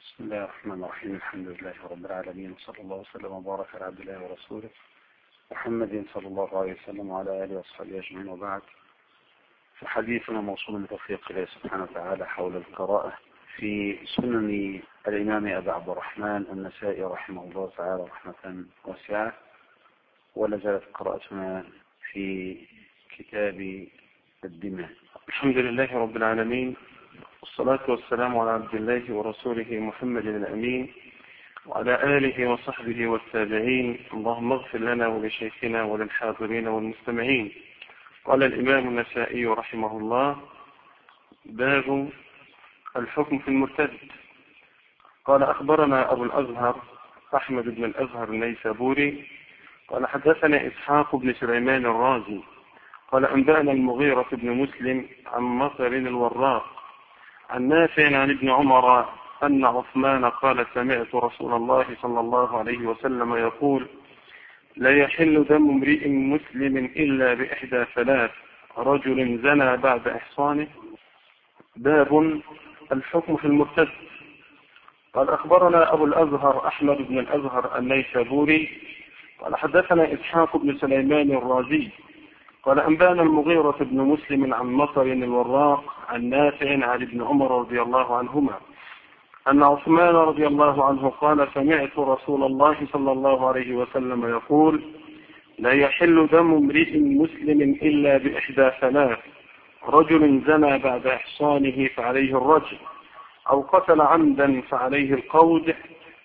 بسم الله الرحمن الرحيم. الحمد لله رب العالمين، وصلى الله وسلم وبارك على عبد الله ورسوله محمد صلى الله عليه وسلم وعلى آله وصحبه أجمعين، وبعد. فحديثنا موصول بتوفيق الله سبحانه وتعالى حول القراءة في سنن الإمام أبي عبد الرحمن النسائي رحمه الله تعالى رحمة واسعة، ولا زالت قراءتنا في كتاب الدماء. الحمد لله رب العالمين، والصلاة والسلام على عبد الله ورسوله محمد الأمين وعلى آله وصحبه والتابعين. اللهم اغفر لنا ولشيخنا وللحاضرين والمستمعين. قال الإمام النسائي رحمه الله: باب الحكم في المرتد. قال: أخبرنا أبو الأزهر أحمد بن الأزهر النيسابوري قال: حدثنا إسحاق بن سليمان الرازي قال: أنبأنا المغيرة بن مسلم عن مطر الوراق عن نافع عن ابن عمر أن عثمان قال: سمعت رسول الله صلى الله عليه وسلم يقول: لا يحل دم امرئ مسلم إلا بإحدى ثلاث: رجل زنى بعد إحصانه. باب الحكم في المرتد. قال: أخبرنا أبو الأزهر أحمد بن الأزهر النيسابوري قال: حدثنا إسحاق بن سليمان الرازي قال: أنبأنا المغيرة بن مسلم عن مطر الوراق عن نافع عن ابن عمر رضي الله عنهما أن عثمان رضي الله عنه قال: سمعت رسول الله صلى الله عليه وسلم يقول: لا يحل دم امرئ مسلم إلا بإحدى ثلاث: رجل زنى بعد إحصانه فعليه الرجم، أو قتل عمدا فعليه القود،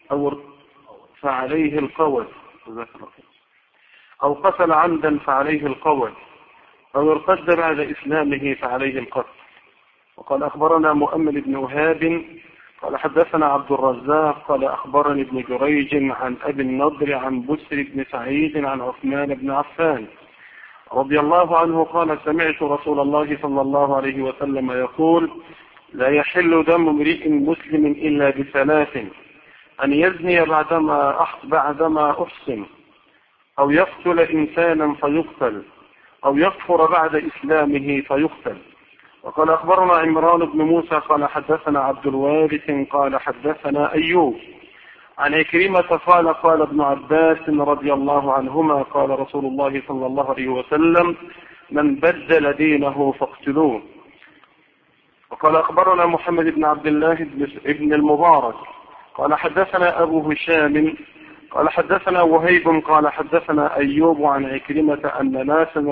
أو قتل عمدا فعليه القود، أو ارتد بعد إسلامه فعليه القتل. وقال: أخبرنا مؤمل بن وهاب قال: حدثنا عبد الرزاق قال: أخبرني ابن جريج عن أبي النضر عن بسر بن سعيد عن عثمان بن عفان رضي الله عنه قال: سمعت رسول الله صلى الله عليه وسلم يقول: لا يحل دم امرئ مسلم إلا بثلاث: أن يزني بعدما أحسن، أو يقتل إنسانا فيقتل، أو يكفر بعد إسلامه فيقتل. وقال: أخبرنا عمران بن موسى قال: حدثنا عبد الوارث قال: حدثنا أيوب عن عكرمة قال: قال ابن عباس رضي الله عنهما: قال رسول الله صلى الله عليه وسلم: من بدل دينه فاقتلوه. وقال: أخبرنا محمد بن عبد الله بن المبارك قال: حدثنا أبو هشام قال: حدثنا وهيب قال: حدثنا أيوب عن عكرمة أن ناسا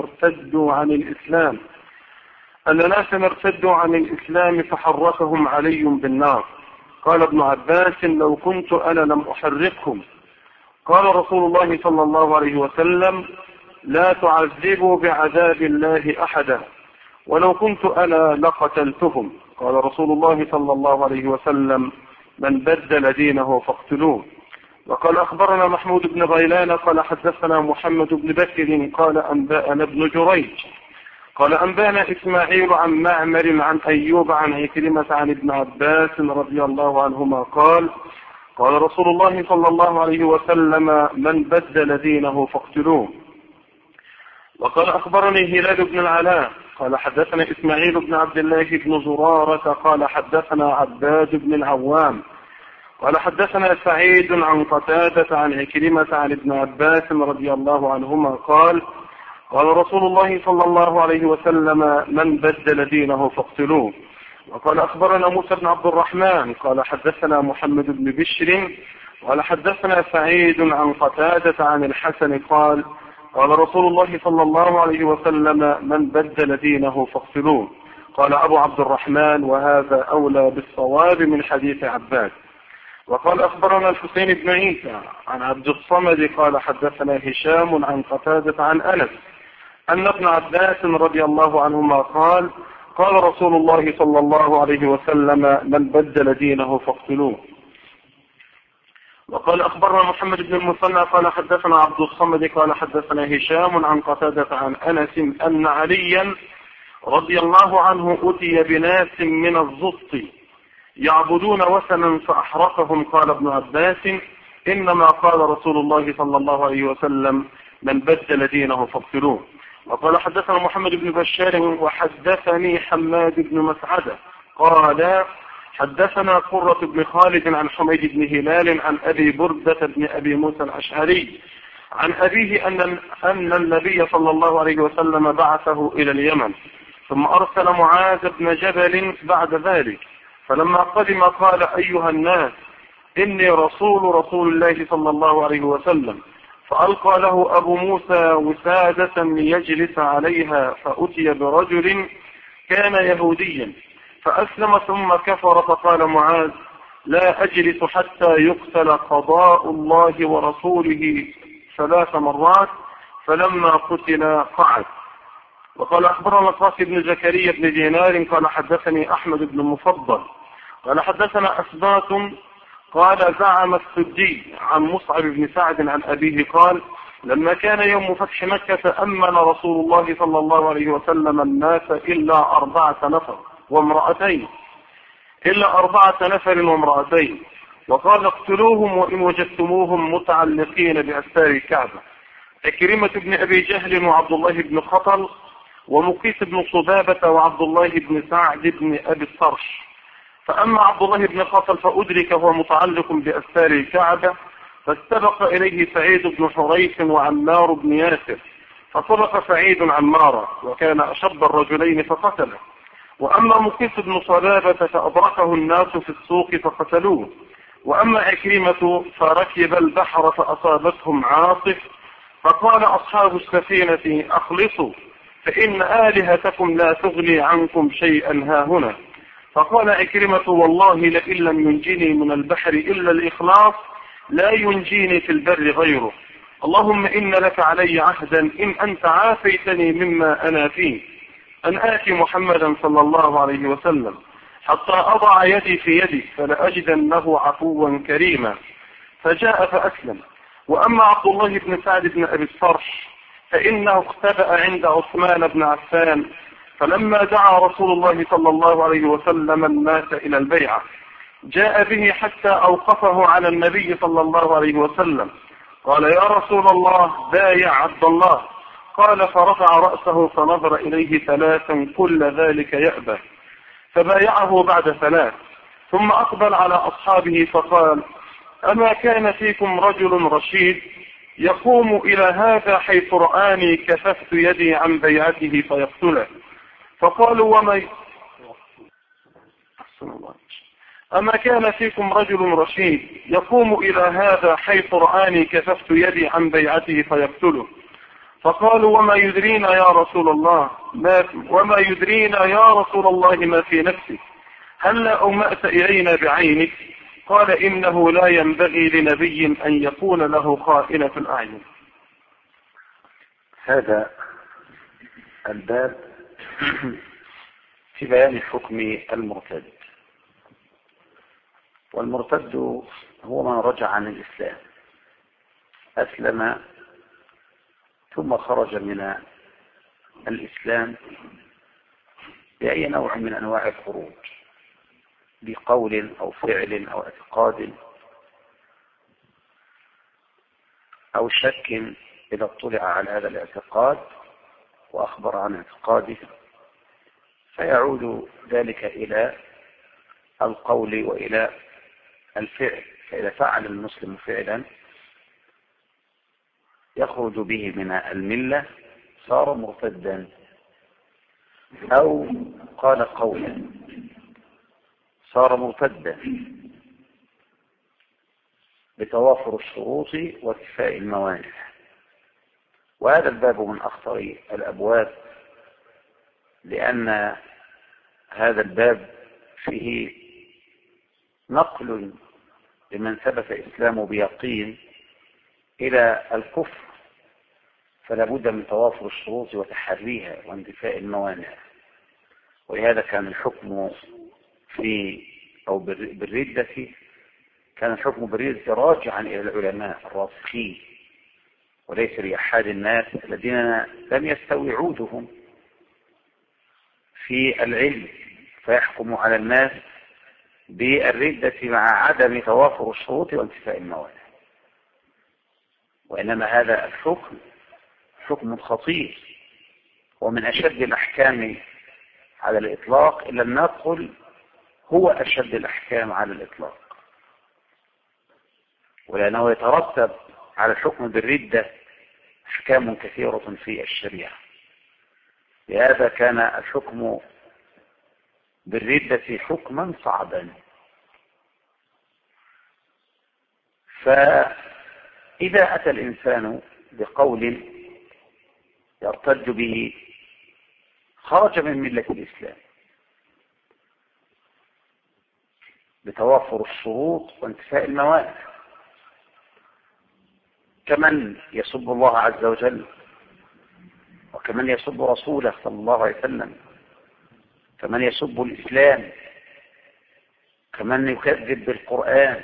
ارتدوا عن الإسلام فحرقهم علي بالنار. قال ابن عباس: لو كنت أنا لم أحرقهم. قال رسول الله صلى الله عليه وسلم: لا تعذبوا بعذاب الله أحدا، ولو كنت أنا لقتلتهم. قال رسول الله صلى الله عليه وسلم: من بدل دينه فاقتلوه. وقال: أخبرنا محمود بن غيلان قال: حدثنا محمد بن بكر قال: أنبأنا ابن جريج قال: أنبأنا إسماعيل عن معمر عن أيوب عن عكرمة عن ابن عباس رضي الله عنهما قال: قال رسول الله صلى الله عليه وسلم: من بدل دينه فاقتلوه. وقال: أخبرني هلال بن العلاء قال: حدثنا إسماعيل بن عبد الله بن زرارة قال: حدثنا عباد بن العوام قال: حدثنا سعيد عن قتادة عن عكرمة عن ابن عباس رضي الله عنهما قال: قال رسول الله صلى الله عليه وسلم: من بدل دينه فاقتلوه. وقال: أخبرنا موسى بن عبد الرحمن قال: حدثنا محمد بن بشر قال: حدثنا سعيد عن قتادة عن الحسن قال: قال رسول الله صلى الله عليه وسلم: من بدل دينه فاقتلوه. قال أبو عبد الرحمن: وهذا أولى بالصواب من حديث عباد. وقال: أخبرنا الحسين بن عيسى عن عبد الصمد قال: حدثنا هشام عن قتادة عن أنس أن ابن عباس رضي الله عنهما قال: قال رسول الله صلى الله عليه وسلم: من بدل دينه فاقتلوه. وقال: أخبرنا محمد بن المثنى قال: حدثنا عبد الصمد قال: حدثنا هشام عن قتادة عن أنس أن عليا رضي الله عنه أتي بناس من الزط يعبدون وثنا فأحرقهم. قال ابن عباس: إنما قال رسول الله صلى الله عليه وسلم: من بدل دينه فاقتلوه. وقال: حدثنا محمد بن بشار وحدثني حماد بن مسعدة قال: حدثنا قرة بن خالد عن حميد بن هلال عن أبي بردة بن أبي موسى الأشعري عن أبيه أن النبي صلى الله عليه وسلم بعثه إلى اليمن، ثم أرسل معاذ بن جبل بعد ذلك، فلما قدم قال: أيها الناس، إني رسول الله صلى الله عليه وسلم. فألقى له أبو موسى وسادة ليجلس عليها، فأتي برجل كان يهوديا فأسلم ثم كفر، فقال معاذ: لا أجلس حتى يقتل قضاء الله ورسوله 3 مرات، فلما قتل قعد. وقال: أخبرنا القاسم بن زكريا بن دينار قال حدثني أحمد بن المفضل قال حدثنا أثبات قال: زعم السدي عن مصعب بن سعد عن أبيه قال: لما كان يوم فتح مكة أمن رسول الله صلى الله عليه وسلم الناس إلا 4 نفر وامرأتين، وقال: اقتلوهم وإن وجدتموهم متعلقين بأستار الكعبة: عكرمة بن أبي جهل وعبد الله بن خطل ومقيس بن صبابة وعبد الله بن سعد بن أبي الصرش. فأما عبد الله بن خطل فأدرك وهو متعلق بأستار الكعبة، فاستبق إليه سعيد بن حريث وعمار بن ياسر، فطلق سعيد عمارا وكان أشد الرجلين فقتله. وأما مقيس بن صبابة فأدركه الناس في السوق فقتلوه. وأما عكرمة فركب البحر فأصابتهم عاصف، فقال أصحاب السفينة: أخلصوا فإن آلهتكم لا تغني عنكم شيئا هاهنا. فقال عكرمة: والله لئن لم ينجني من البحر إلا الإخلاص لا ينجيني في البر غيره. اللهم إن لك علي عهدا إن أنت عافيتني مما أنا فيه أن آتي محمدا صلى الله عليه وسلم حتى أضع يدي في يدي فلأجدنه عفوا كريما. فجاء فأسلم. وأما عبد الله بن سعد بن أبي الصرش فإنه اختبأ عند عثمان بن عفان، فلما دعا رسول الله صلى الله عليه وسلم الناس إلى البيعة جاء به حتى أوقفه على النبي صلى الله عليه وسلم. قال: يا رسول الله، بايع عبد الله. قال: فرفع رأسه فنظر إليه 3 كل ذلك يأبى، فبايعه بعد 3، ثم أقبل على أصحابه فقال: أما كان فيكم رجل رشيد يقوم إلى هذا حيث رآني كففت يدي عن بيعته فيقتله؟ فقالوا: أما كان فيكم رجل رشيد يقوم إلى هذا حيث رآني كففت يدي عن بيعته فيقتله؟ فقالوا: وما يدرينا يا رسول الله ما في نفسك؟ هل أومأت إلينا بعينك؟ قال: إنه لا ينبغي لنبي أن يكون له خائنة الأعين. هذا الباب في بيان حكم المرتد. والمرتد هو من رجع عن الإسلام، أسلم ثم خرج من الإسلام بأي نوع من أنواع الخروج، بقول أو فعل أو اعتقاد أو شك إذا اطلع على هذا الاعتقاد وأخبر عن اعتقاده، فيعود ذلك إلى القول وإلى الفعل. فإذا فعل المسلم فعلا يخرج به من الملة صار مرتدا، أو قال قولا صار مرتدا بتوافر الشروط واتفاء الموانع. وهذا الباب من أخطر الأبواب، لأن هذا الباب فيه نقل لمن ثبت إسلامه بيقين إلى الكفر، فلا بد من توافر الشروط وتحريها واندفاء الموانع. ولهذا كان الحكم بالردة كان الحكم بالردة راجعا إلى العلماء الراسخين، وليس لأحد الناس الذين لم يستوي عودهم في العلم فيحكم على الناس بالردة مع عدم توافر الشروط وانتفاء الموانع. وإنما هذا الحكم حكم خطير ومن أشد الأحكام على الإطلاق، إلا النقل هو أشد الأحكام على الإطلاق، ولأنه يترتب على الحكم بالردة أحكام كثيرة في الشريعة. لهذا كان الحكم بالردة حكما صعبا. فإذا أتى الإنسان بقول يرتد به خرج من ملة الإسلام بتوافر الشروط وانتفاء الموانع، كمن يسب الله عز وجل وكمن يسب رسوله صلى الله عليه وسلم، كمن يسب الإسلام، كمن يكذب بالقرآن،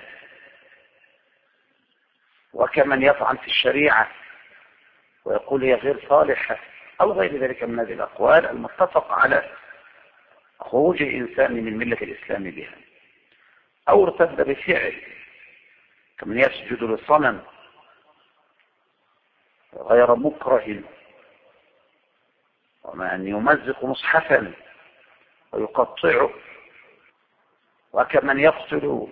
وكمن يطعن في الشريعة ويقول هي غير صالحة أو غير ذلك من هذه الأقوال المتفق على خروج الإنسان من ملة الإسلام بها، أو ارتد بفعل كمن يسجد للصنم غير مكره، ومن يمزق مصحفا ويقطعه، وكمن يقتل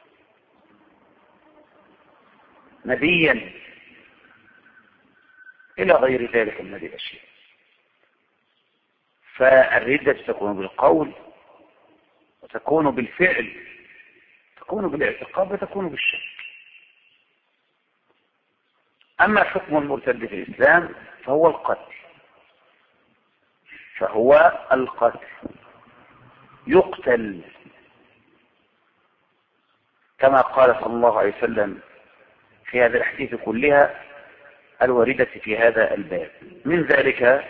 نبيا إلى غير ذلك من هذه الأشياء. فالردة تكون بالقول وتكون بالفعل، تكون بالاعتقاد وتكون بالشك. أما حكم المرتد في الإسلام فهو القتل، يقتل كما قال صلى الله عليه وسلم في هذه الأحاديث كلها الواردة في هذا الباب. من ذلك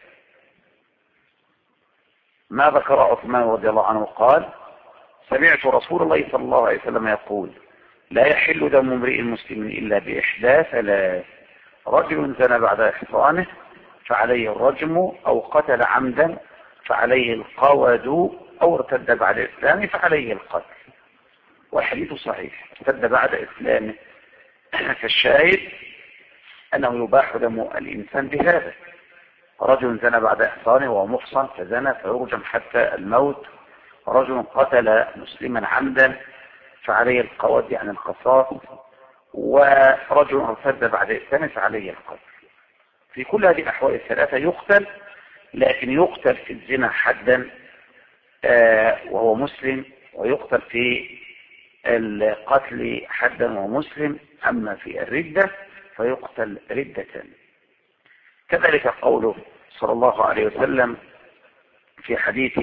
ما ذكر عثمان رضي الله عنه قال: سمعت رسول الله صلى الله عليه وسلم يقول: لا يحل دم امرئ مسلم إلا بإحدى ثلاث: رجل زنى بعد إحصانه فعليه الرجم، أو قتل عمدا فعليه القود، أو ارتد بعد إسلامه فعليه القتل. والحديث صحيح، ارتد بعد إسلامه. فالشاهد أنه يباح دم الإنسان بهذا. رجل زنى بعد إحصانه وهو محصن فزنى فيرجم حتى الموت. رجل قتل مسلما عمدا فعليه القود يعني القصاص. ورجل ارتد بعد إسلامه فعليه القتل. في كل هذه الأحوال الثلاثة يقتل، لكن يقتل في الزنا حدا وهو مسلم، ويقتل في القتل حدا وهو مسلم. أما في الردة فيقتل ردة. كذلك قوله صلى الله عليه وسلم في حديث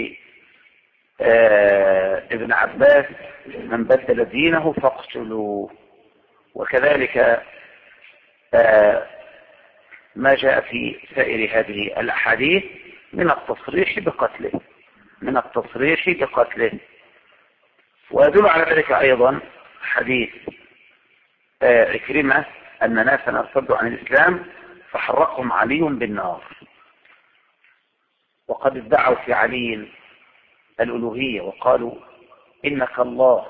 ابن عباس: من بدل دينه فاقتلوه. وكذلك ما جاء في سائر هذه الأحاديث من التصريح بقتله. ويدل على ذلك أيضا حديث عكرمة أن ناسا ارتدوا عن الإسلام فحرقهم علي بالنار، وقد ادعوا في علي الألوهية وقالوا إنك الله.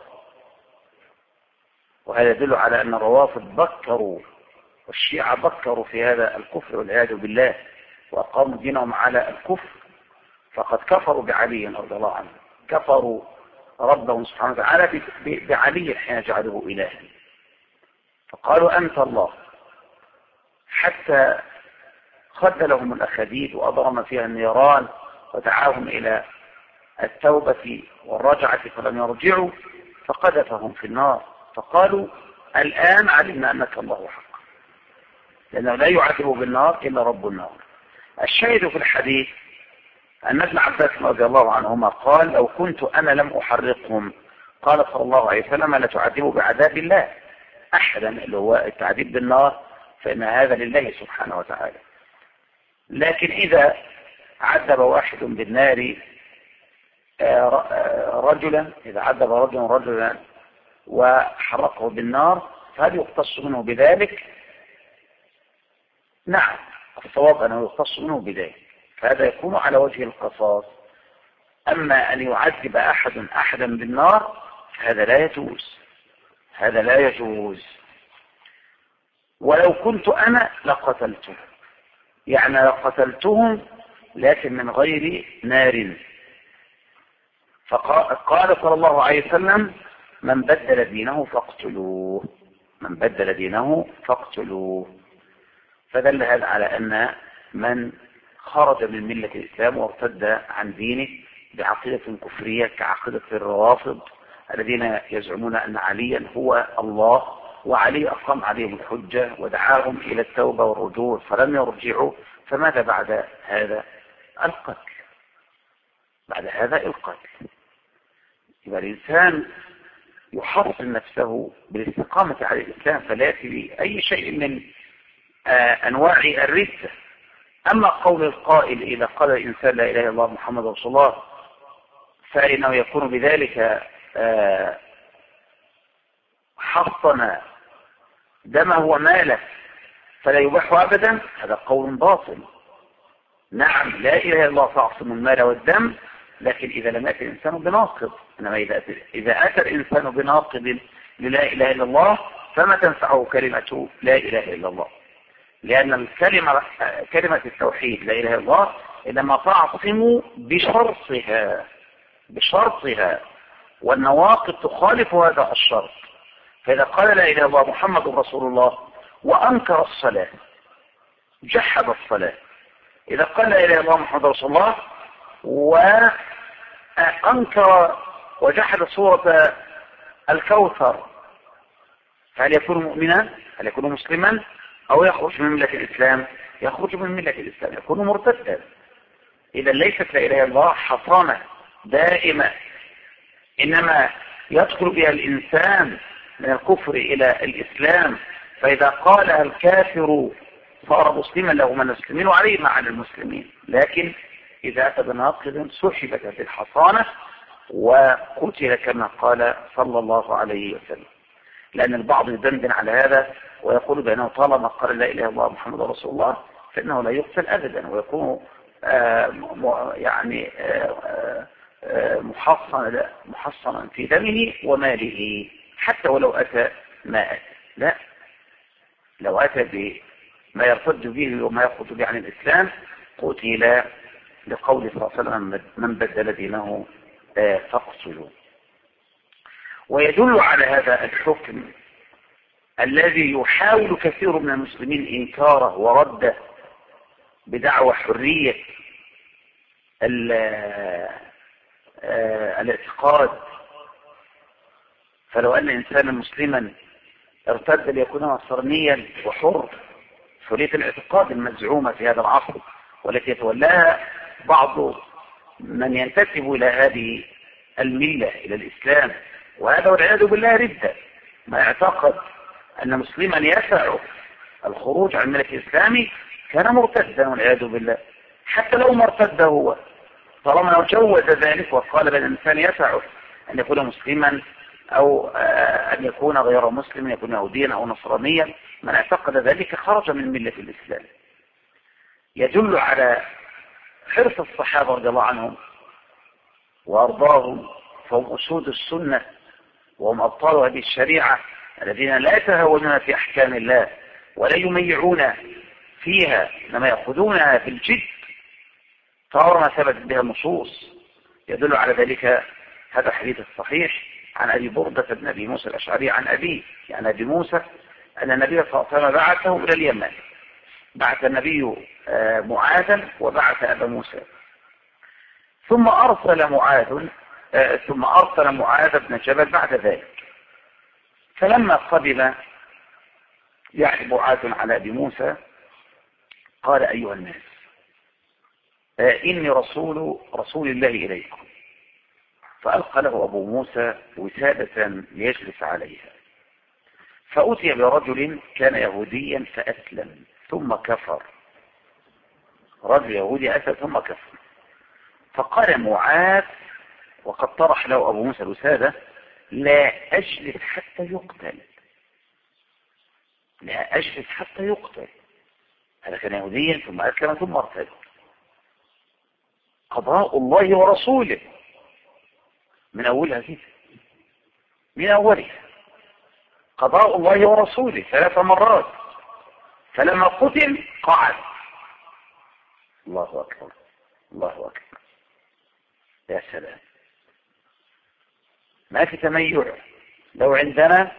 وهذا يدل على أن الروافض بكروا والشيعة بكروا في هذا الكفر والعياذ بالله، وأقاموا دينهم على الكفر، فقد كفروا بعلي رضي الله عنه، كفروا ربهم سبحانه وتعالى بعلي حين جعلوه إلها، فقالوا أنت الله، حتى خذلهم الأخديد وأضرم فيها النيران ودعاهم إلى التوبة والرجعة فلم يرجعوا، فقذفهم في النار. فقالوا الآن علمنا أنك الله حق، لأنه لا يعذب بالنار إلا رب النار. الشاهد في الحديث أن ابن عباس رضي الله عنهما قال: لو كنت أنا لم أحرقهم. قال صلى الله عليه وسلم: لا تعذبوا بعذاب الله أحدا، اللي هو التعذيب بالنار، فإن هذا لله سبحانه وتعالى. لكن إذا عذب واحد بالنار رجلا، إذا عذب رجلا وحرقه بالنار، فهل يختص منه بذلك؟ نعم، الصواب أنه يختص منه بذلك، فهذا يكون على وجه القصاص. أما أن يعذب أحدا بالنار فهذا لا يجوز. ولو كنت أنا لقتلته، يعني لقتلتهم لكن من غير نار، فقال صلى الله عليه وسلم: من بدل دينه فاقتلوه، من بدل دينه فاقتلوه. فدل هذا على أن من خرج من ملة الإسلام وارتد عن دينه بعقيدة كفرية كعقيدة الروافض الذين يزعمون أن عليا هو الله، وعلي أقام عليهم الحجة ودعاهم إلى التوبة والرجوع فلم يرجعوا، فماذا بعد هذا؟ القتل. بعد هذا القتل. يبقى الإنسان يحصن نفسه بالاستقامة على الإسلام فلا يأتي بأي شيء من أنواع الردة. أما قول القائل إذا قال الإنسان لا إله إلا الله محمد رسول الله فإنه يكون بذلك حصن دمه وماله فلا يباح أبدا، هذا قول باطل. نعم لا إله إلا الله تعصم المال والدم، لكن إذا لم يأتي الإنسان بناقض. إنما إذا أتى الإنسان بناقض للا إله إلا الله فما تنفعه كلمة لا إله إلا الله، لأن كلمة التوحيد لا إله إلا الله إنما تعصم بشرطها والنواقض تخالف هذا الشرط. فإذا قال لا إله إلا الله محمد رسول الله وأنكر الصلاة جحد الصلاة، إذا قال لا إله إلا الله محمد رسول الله وأنكر وجحد سورة الكوثر، فهل يكون مؤمنا؟ هل يكون مسلما؟ أو يخرج من ملة الإسلام؟ يخرج من ملة الإسلام، يكون مرتدا. إذا ليست لا إله إلا الله حصانة دائمة، إنما يدخل بها الإنسان من الكفر إلى الإسلام، فإذا قالها الكافر صار مسلما له من المسلمين وعليه مع المسلمين. لكن إذا أتى بناقض سحبت هذه الحصانة وقتل كما قال صلى الله عليه وسلم. لأن البعض يدندن على هذا ويقول بأنه طالما قال لا إله إلا الله محمد رسول الله فإنه لا يقتل أبدا ويكون محصنا في دمه وماله حتى ولو أتى ما أتى. لا، لو أتى بما يرتد به وما يخرج به عن الإسلام قتل، لقول صلى الله عليه وسلم: من بدل دينه فاقتلوا. ويدل على هذا الحكم الذي يحاول كثير من المسلمين إنكاره ورده بدعوى حرية الاعتقاد. فلو أن إنسانا مسلما ارتد ليكون نصرانيا وحر، حرية الاعتقاد المزعومة في هذا العصر والتي يتولاها بعض من ينتسب إلى هذه الملة إلى الإسلام، وهذا والعياذ بالله ردة. ما اعتقد أن مسلما يسع الخروج عن ملة الإسلام كان مرتدا والعياذ بالله، حتى لو ما ارتد هو، طالما لو جوز ذلك وقال بأن الإنسان يسع أن يكون مسلما أو أن يكون غير مسلم، يكون يهوديا أو نصرانيا، من اعتقد ذلك خرج من ملة الإسلام. يدل على حرص الصحابة رضي الله عنهم وأرضاهم، فهم أسود السنة وهم أبطال هذه الشريعة الذين لا يتهاونون في أحكام الله ولا يميعون فيها، إنما يأخذونها بالجد طالما ثبتت بها النصوص. يدل على ذلك هذا الحديث الصحيح عن أبي بردة بن أبي موسى الأشعري عن أبيه، يعني أبي موسى، أن النبي صلى الله عليه وسلم بعثه إلى اليمن، بعث النبي معاذا وبعث أبا موسى، ثم أرسل معاذ بن جبل بعد ذلك. فلما قدم يعني معاذ على أبي موسى قال: أيها الناس، إني رسول الله إليكم. فألقى له أبو موسى وسادة ليجلس عليها، فأتي برجل كان يهوديا فأسلم ثم كفر، رجل يهودي أسلم ثم كفر. فقال معاذ وقد طرح له أبو موسى الوسادة: لا أجلس حتى يقتل، لا أجلس حتى يقتل. هذا كان يهوديا ثم أسلم ثم ارتد. قضاء الله ورسوله من أولها كده، من أولها قضاء الله ورسوله 3 مرات. فلما قتل قعد. الله أكبر، الله أكبر، يا سلام. ما في تميع. لو عندنا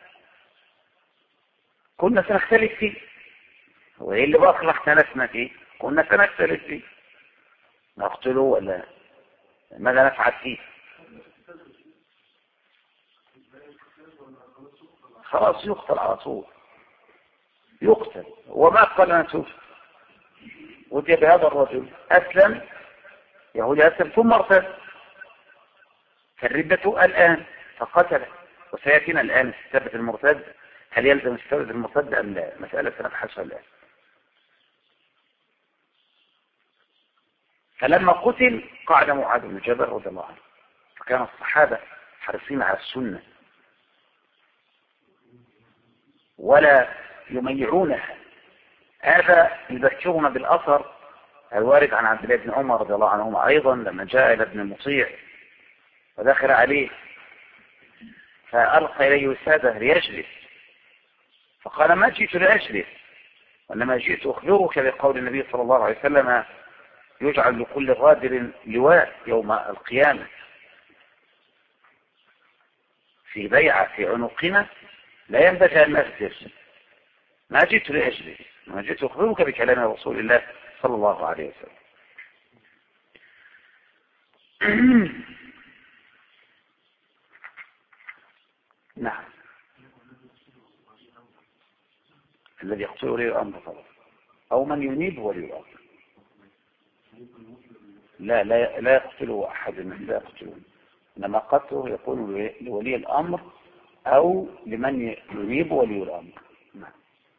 كنا سنختلف فيه، وإيه اللي بأخر اختلفنا فيه؟ كنا سنختلف فيه، نقتله ولا ماذا نفعل فيه؟ خلاص يقتل على طول، يقتل. وما قال نتوب. وجاء بهذا الرجل أسلم، يهودي أسلم ثم ارتد، فالردة الآن فقتله. وسيأتينا الآن استتابة المرتد، هل يلزم استتابة المرتد أم لا؟ مسألة سنبحثها الآن. فلما قتل قعد معاذ بن جبل رضي الله عنه، فكان الصحابة حريصين على السنة ولا يميعونها. هذا يذكرنا بالأثر الوارد عن عبد الله بن عمر رضي الله عنهما أيضا، لما جاء إلى ابن المطيع ودخل عليه فألقى إليه وسادة ليجلس، فقال ما جئت لأجلس وإنما جئت أخبرك بقول النبي صلى الله عليه وسلم يجعل لكل غادر لواء يوم القيامة، في بيعة في عنقنا لا ينبغي أن نغدر. ما جئت لأجلس، ما جئت أخبرك بكلام رسول الله صلى الله عليه وسلم. نعم، الذي يقتل ولي الأمر طبعا، أو من ينيب ولي الأمر. لا يقتله أحد من لا يقتلون، إنما قتله يكون لولي الأمر أو لمن ينيب ولي الأمر. نعم.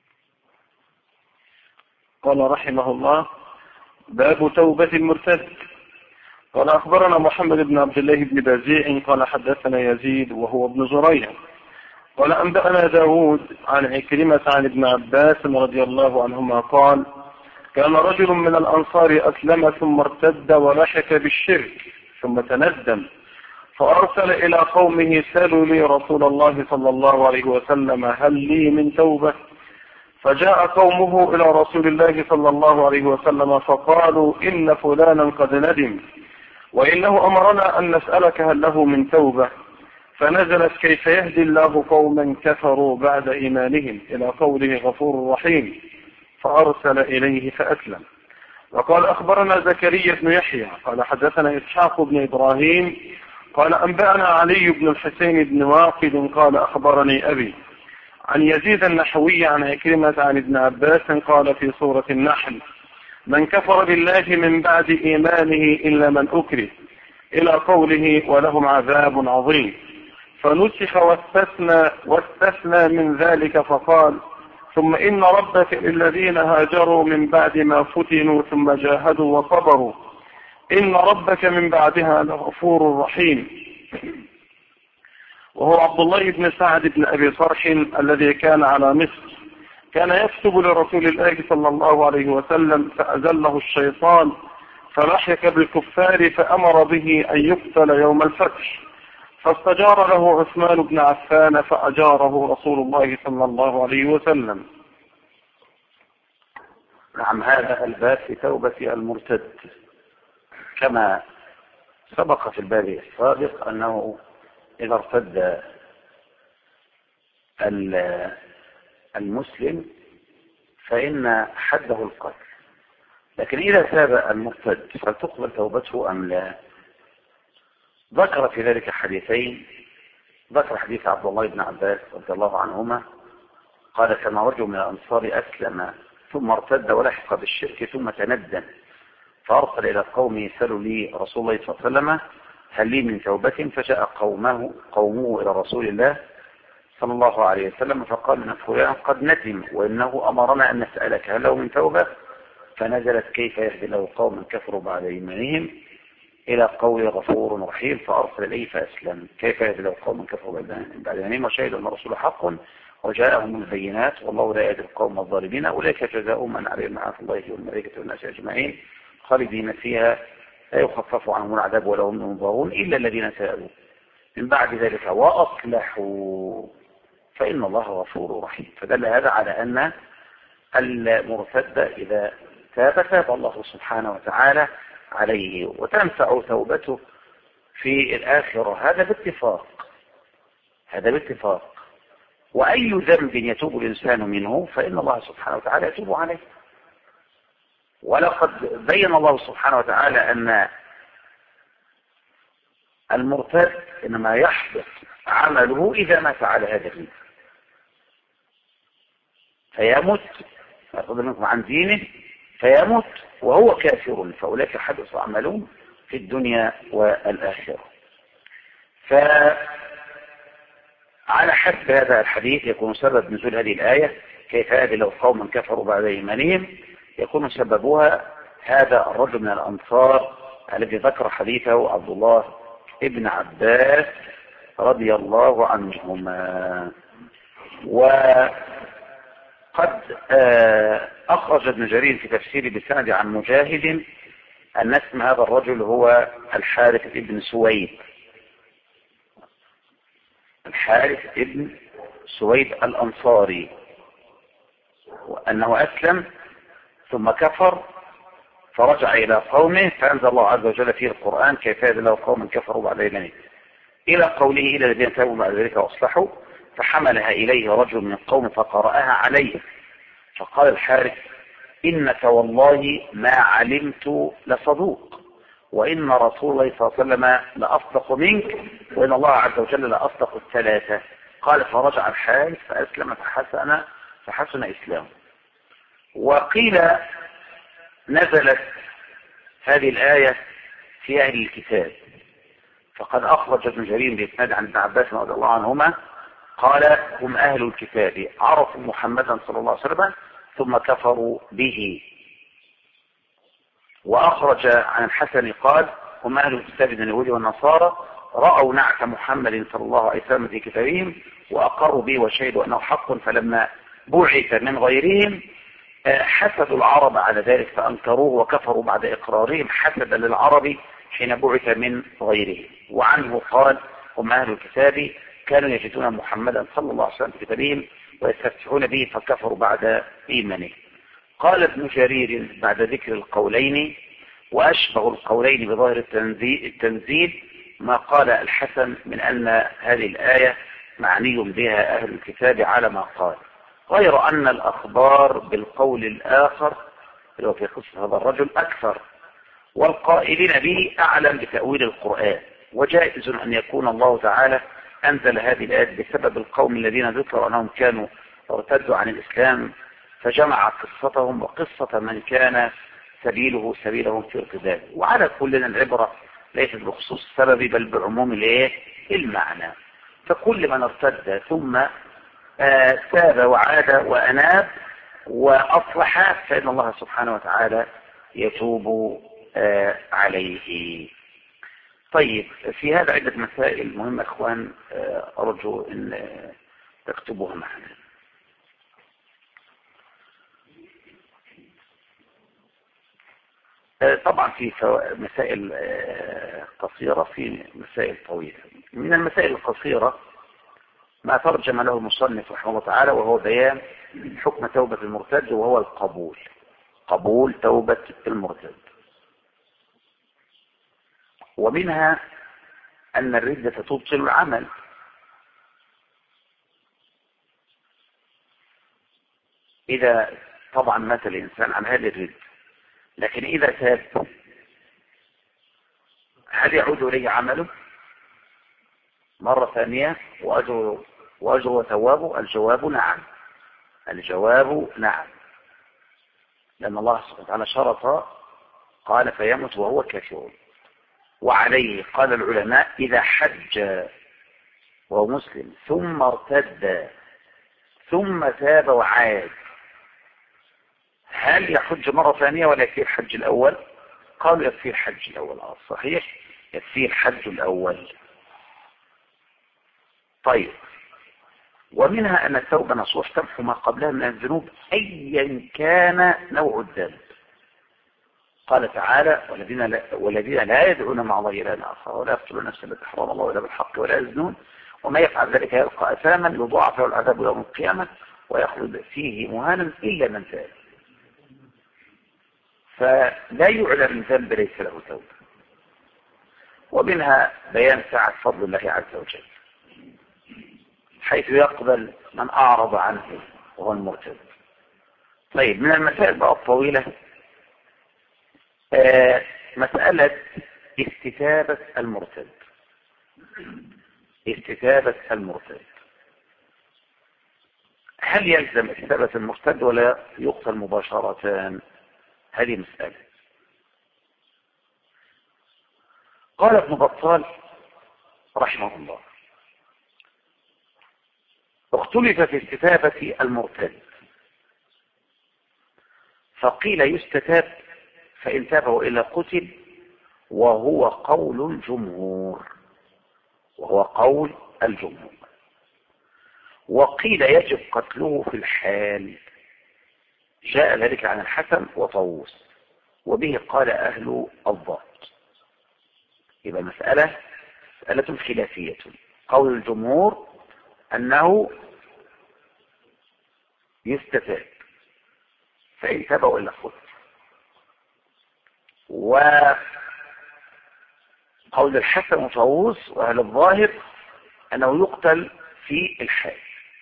قال رحمه الله: باب توبة المرتد. قال أخبرنا محمد بن عبد الله بن بازيع قال حدثنا يزيد وهو ابن زريع قال أنبأنا داود عن عكرمة عن ابن عباس رضي الله عنهما قال: كان رجل من الأنصار أسلم ثم ارتد ولحق بالشرك ثم تندم، فأرسل إلى قومه: سألوا لي رسول الله صلى الله عليه وسلم هل لي من توبة؟ فجاء قومه إلى رسول الله صلى الله عليه وسلم فقالوا: إن فلانا قد ندم، وإنه أمرنا أن نسألك هل له من توبة. فنزلت: كيف يهدي الله قوما كفروا بعد إيمانهم، إلى قوله: غفور رحيم، فأرسل إليه فأسلم. وقال أخبرنا زكريا بن يحيى قال حدثنا إسحاق بن إبراهيم قال أنبأنا علي بن الحسين بن واقد قال أخبرني أبي عن يزيد النحوي عن عكرمة عن ابن عباس قال في سورة النحل: من كفر بالله من بعد إيمانه إلا من أكره، إلى قوله: ولهم عذاب عظيم. فنسخ واستثنى من ذلك فقال: ثم إن ربك للذين هاجروا من بعد ما فتنوا ثم جاهدوا وصبروا إن ربك من بعدها لغفور رحيم. وهو عبد الله بن سعد بن أبي صرح الذي كان على مصر، كان يكتب لرسول الله صلى الله عليه وسلم، فأزله الشيطان فلحق بالكفار فأمر به أن يقتل يوم الفتح، فاستجار له عثمان بن عفان فأجاره رسول الله صلى الله عليه وسلم. نعم، هذا الباب في توبة المرتد، كما سبق في الباب السابق أنه إذا ارتد المسلم فإن حده القتل، لكن إذا تاب المرتد فلتقبل توبته أم لا؟ ذكر في ذلك حديثين. ذكر حديث عبد الله بن عباس رضي الله عنهما قال: كان رجل من الأنصار أسلم ثم ارتد ولحق بالشرك ثم تندم، فأرسل إلى قومه: سألوا لي رسول الله صلى الله عليه وسلم هل لي من توبة؟ فجاء قومه إلى رسول الله صلى الله عليه وسلم فقال: إن فلان قد ندم وإنه أمرنا أن نسألك هل له من توبة؟ فنزلت: كيف يهدي الله قوما كفروا بعد إيمانهم، إلى قول غفور رحيم، فأرسل إليه فأسلم. كيف يهدي الله قوما كفروا بعد إيمانهم وشهدوا أن الرسول حق وجاءهم البينات والله لا يهدي القوم الظالمين، أولئك جزاؤهم من عليهم لعنة الله والملائكة والناس أجمعين خالدين فيها لا يخفف عنهم العذاب ولا هم ينظرون إلا الذين تابوا من بعد ذلك وأصلحوا فإن الله غفور رحيم. فدل هذا على أن المرتد إذا تاب الله سبحانه وتعالى عليه وتنفع توبته في الآخرة، هذا باتفاق. هذا باتفاق. وأي ذنب يتوب الإنسان منه فإن الله سبحانه وتعالى يتوب عليه. ولقد بين الله سبحانه وتعالى أن المرتد إنما يحبط عمله إذا مات على هذا الدين فيمت، يأخذ منكم عن دينه فيمت وهو كافر، فأولئك حبط عملهم في الدنيا والآخرة. فعلى حسب هذا الحديث يكون سبب نزول هذه الآية كيف يهدي الله قوما كفروا بعد إيمانهم، يكون سببها هذا الرجل من الأنصار الذي ذكر حديثه عبد الله ابن عباس رضي الله عنهما. وقد أخرج ابن جرير في تفسيره بسند عن مجاهد أن اسم هذا الرجل هو الحارث ابن سويد، الحارث ابن سويد الأنصاري، وأنه أسلم ثم كفر فرجع إلى قومه فأنزل الله عز وجل فيه القرآن كيف يهدي الله قوما كفروا بعد إيمانهم إلى قوله إلى الذين تابوا بعد ذلك وأصلحوا، فحملها إليه رجل من القوم فقرأها عليه فقال الحارث إنك والله ما علمت لصدوق، وإن رسول الله صلى الله عليه وسلم لأصدق منك، وإن الله عز وجل لأصدق الثلاثة. قال فرجع الحارث فأسلم فحسن إسلامه. وقيل نزلت هذه الآية في أهل الكتاب، فقد أخرج ابن جرير بإسناد عن ابن عباس رضي الله عنهما قال هم أهل الكتاب عرفوا محمدا صلى الله عليه وسلم ثم كفروا به. وأخرج عن الحسن قال هم أهل الكتاب من اليهود والنصارى رأوا نعت محمد صلى الله عليه وسلم في كتابهم وأقروا به وشهدوا أنه حق، فلما بعث من غيرهم حسدوا العرب على ذلك فأنكروه وكفروا بعد إقرارهم حسدا للعرب حين بعث من غيره. وعنه قال هم أهل الكتاب كانوا يجدون محمدا صلى الله عليه وسلم في كتابهم ويستفتحون به فكفروا بعد إيمانه. قال ابن جرير بعد ذكر القولين وأشبه القولين بظاهر التنزيل ما قال الحسن من أن هذه الآية معني بها أهل الكتاب على ما قال، غير أن الأخبار بالقول الآخر اللي هو في قصة هذا الرجل أكثر، والقائلين به أعلم بتأويل القرآن. وجائز أن يكون الله تعالى أنزل هذه الآيات بسبب القوم الذين ذكروا أنهم كانوا ارتدوا عن الإسلام فجمع قصتهم وقصة من كان سبيلهم في ارتداد. وعلى كلنا العبرة ليست بخصوص السبب بل بعموم المعنى. فكل من ارتد ثم تاب وعاد وأناب وأصلح فإن الله سبحانه وتعالى يتوب عليه. طيب في هذا عدة مسائل مهمة اخوان أرجو أن تكتبوها معنا. طبعا في مسائل قصيرة في مسائل طويلة. من المسائل القصيرة ما ترجم له المصنف رحمه الله تعالى وهو بيان حكم توبة المرتد وهو القبول، قبول توبة المرتد. ومنها أن الردة تبطل العمل، إذا طبعا مات الإنسان عن هذه الردة، لكن إذا تاب هل يعود إليه عمله مرة ثانية وأجره وثوابه؟ الجواب نعم، لأن الله سبحانه وتعالى شرط قال فيمت وهو كافر. وعليه قال العلماء إذا حج وهو مسلم ثم ارتد ثم تاب وعاد هل يحج مرة ثانية ولا يكفي الحج الأول؟ قالوا يكفي الحج الأول. صحيح يكفي الحج الأول. طيب ومنها أن التوبة نصوح تمحو ما قبلها من الذنوب أيا كان نوع الذنب. قال تعالى والذين لا يدعون مع الله إلها آخر ولا يقتلون نفسا التي حرم الله إلا بالحق ولا يزنون وما يفعل ذلك يلقى أثاما يضاعف له العذاب يوم القيامة ويخلد فيه مهانا إلا من تاب. فلا يعلم ذنب ليس له توبة. ومنها بيان سعة فضل الله عز وجل. حيث يقبل من أعرض عنه وهو المرتد. طيب، من المسائل بقى الطويلة مسألة استتابة المرتد. استتابة المرتد، هل يلزم استتابة المرتد ولا يقتل مباشرة؟ هذه مسألة. قال ابن بطال رحمه الله: اختلف في استتابة المرتد، فقيل يستتاب فإن تاب وإلا قتل، وهو قول الجمهور. وقيل يجب قتله في الحال، جاء ذلك عن الحسن وطاووس، وبه قال أهل الضبط. يبقى مسألة خلافية. قول الجمهور أنه يستتاب فإن تاب وإلا قتل، وقول الحسن وطاووس وأهل الظاهر أنه يقتل في الحال.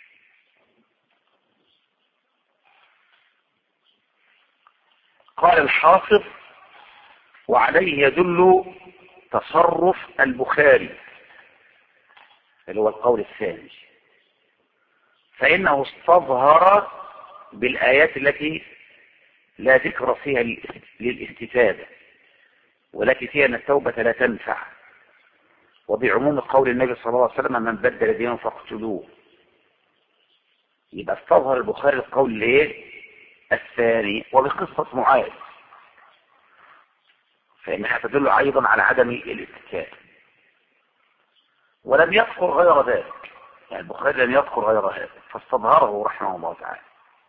قال الحافظ: وعليه يدل تصرف البخاري اللي هو القول الثاني، فإنه استظهر بالآيات التي لا ذكر فيها للاستتابة، والتي فيها أن التوبة لا تنفع، وبعموم قول النبي صلى الله عليه وسلم: من بدل دينه فاقتلوه. يبقى استظهر البخاري القول الثاني، وبقصة معاذ، فإنها تدل أيضا على عدم الاستتابة، ولم يذكر غير ذلك. يعني البخاري لم يذكر غير هذا، فاستظهره رحمه الله تعالى.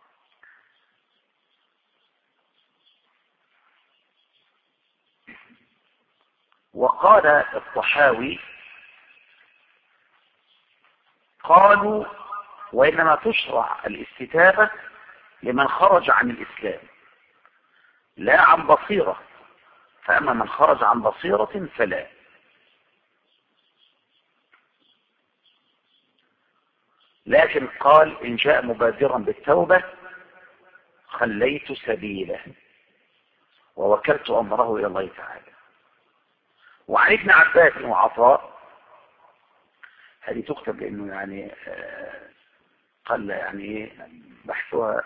وقال الطحاوي: قالوا: وإنما تشرع الاستتابة لمن خرج عن الإسلام لا عن بصيرة، فأما من خرج عن بصيرة فلا. لكن قال: إن جاء مبادرا بالتوبة خليت سبيله ووكلت أمره إلى الله تعالى. وعن ابن عباس وعطاء، هذه تكتب لأنه يعني قل يعني بحثها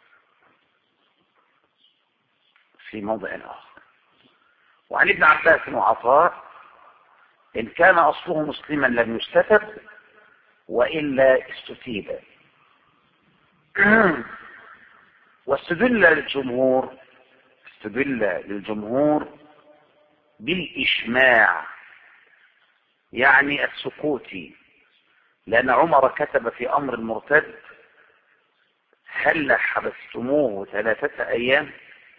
في موضع آخر. وعن ابن عباس وعطاء: إن كان أصله مسلما لم يستتب، وإلا استتيب. واستدل للجمهور بالإجماع، يعني السكوت، لأن عمر كتب في أمر المرتد: هل حبستموه 3 أيام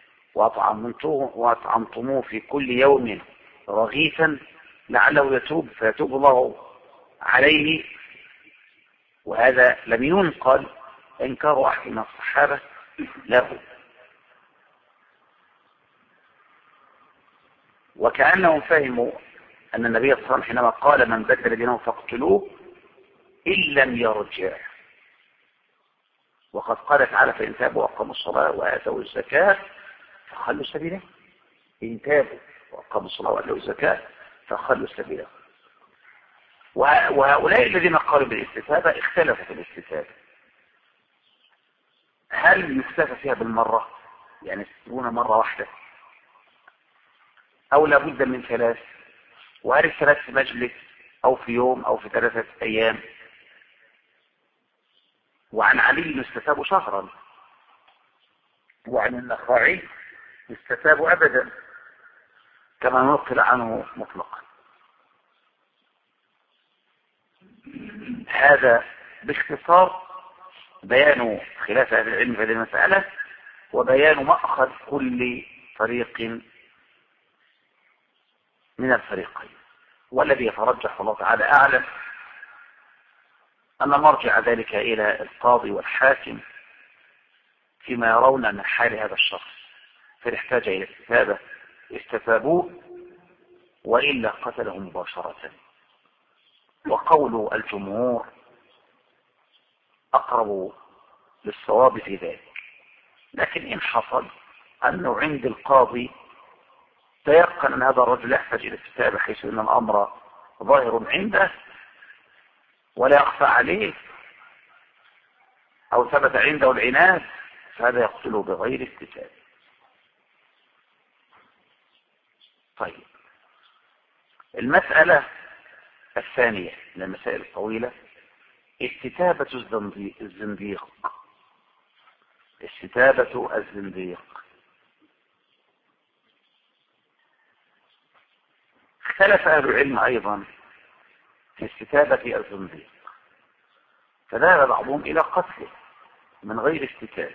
وأطعمتموه في كل يوم رغيفا لعله يتوب فيتوب الله عليه. وهذا لم ينقل إنكار أحد من الصحابة له، وكأنهم فهموا أن النبي صلى الله عليه وسلم حينما قال: من بدل دينه فاقتلوه إن لم يرجع. وقد قال تعالى: فإن تابوا وأقاموا الصلاة وآتوا الزكاة فخلوا سبيله. إن تابوا وأقاموا الصلاة وآتوا الزكاة فخلوا سبيله. وهؤلاء الذين قالوا بالاستتابة اختلفوا في الاستتابة، هل يكتفى فيها بالمرة، يعني يستتبون مرة واحدة، أو لابد من 3، وهل الثلاث في مجلس أو في يوم أو في 3 أيام. وعن علي يستتاب شهرا، وعن النخعي يستتاب أبدا، كما نقل عنه مطلقا. هذا باختصار بيان خلاف أهل العلم في هذه المسألة، وبيان مأخذ كل فريق من الفريقين. والذي يترجح الله تعالى أعلم أن مرجع ذلك إلى القاضي والحاكم فيما يرون من حال هذا الشخص، فإن احتاج إلى استتابة استتابوه، وإلا قتله مباشرة. وقول الجمهور أقرب للصواب في ذلك. لكن إن حصل أنه عند القاضي تيقن أن هذا الرجل يحتاج إلى الكتابة حيث أن الأمر ظاهر عنده ولا يخفى عليه أو ثبت عنده العناد، فهذا يقتله بغير الكتاب. طيب، المسألة الثانية من المسائل الطويلة استتابة الزنديق. استتابة الزنديق. اختلف أهل العلم أيضا في استتابة الزنديق، فذهب بعضهم إلى قتله من غير استتابة،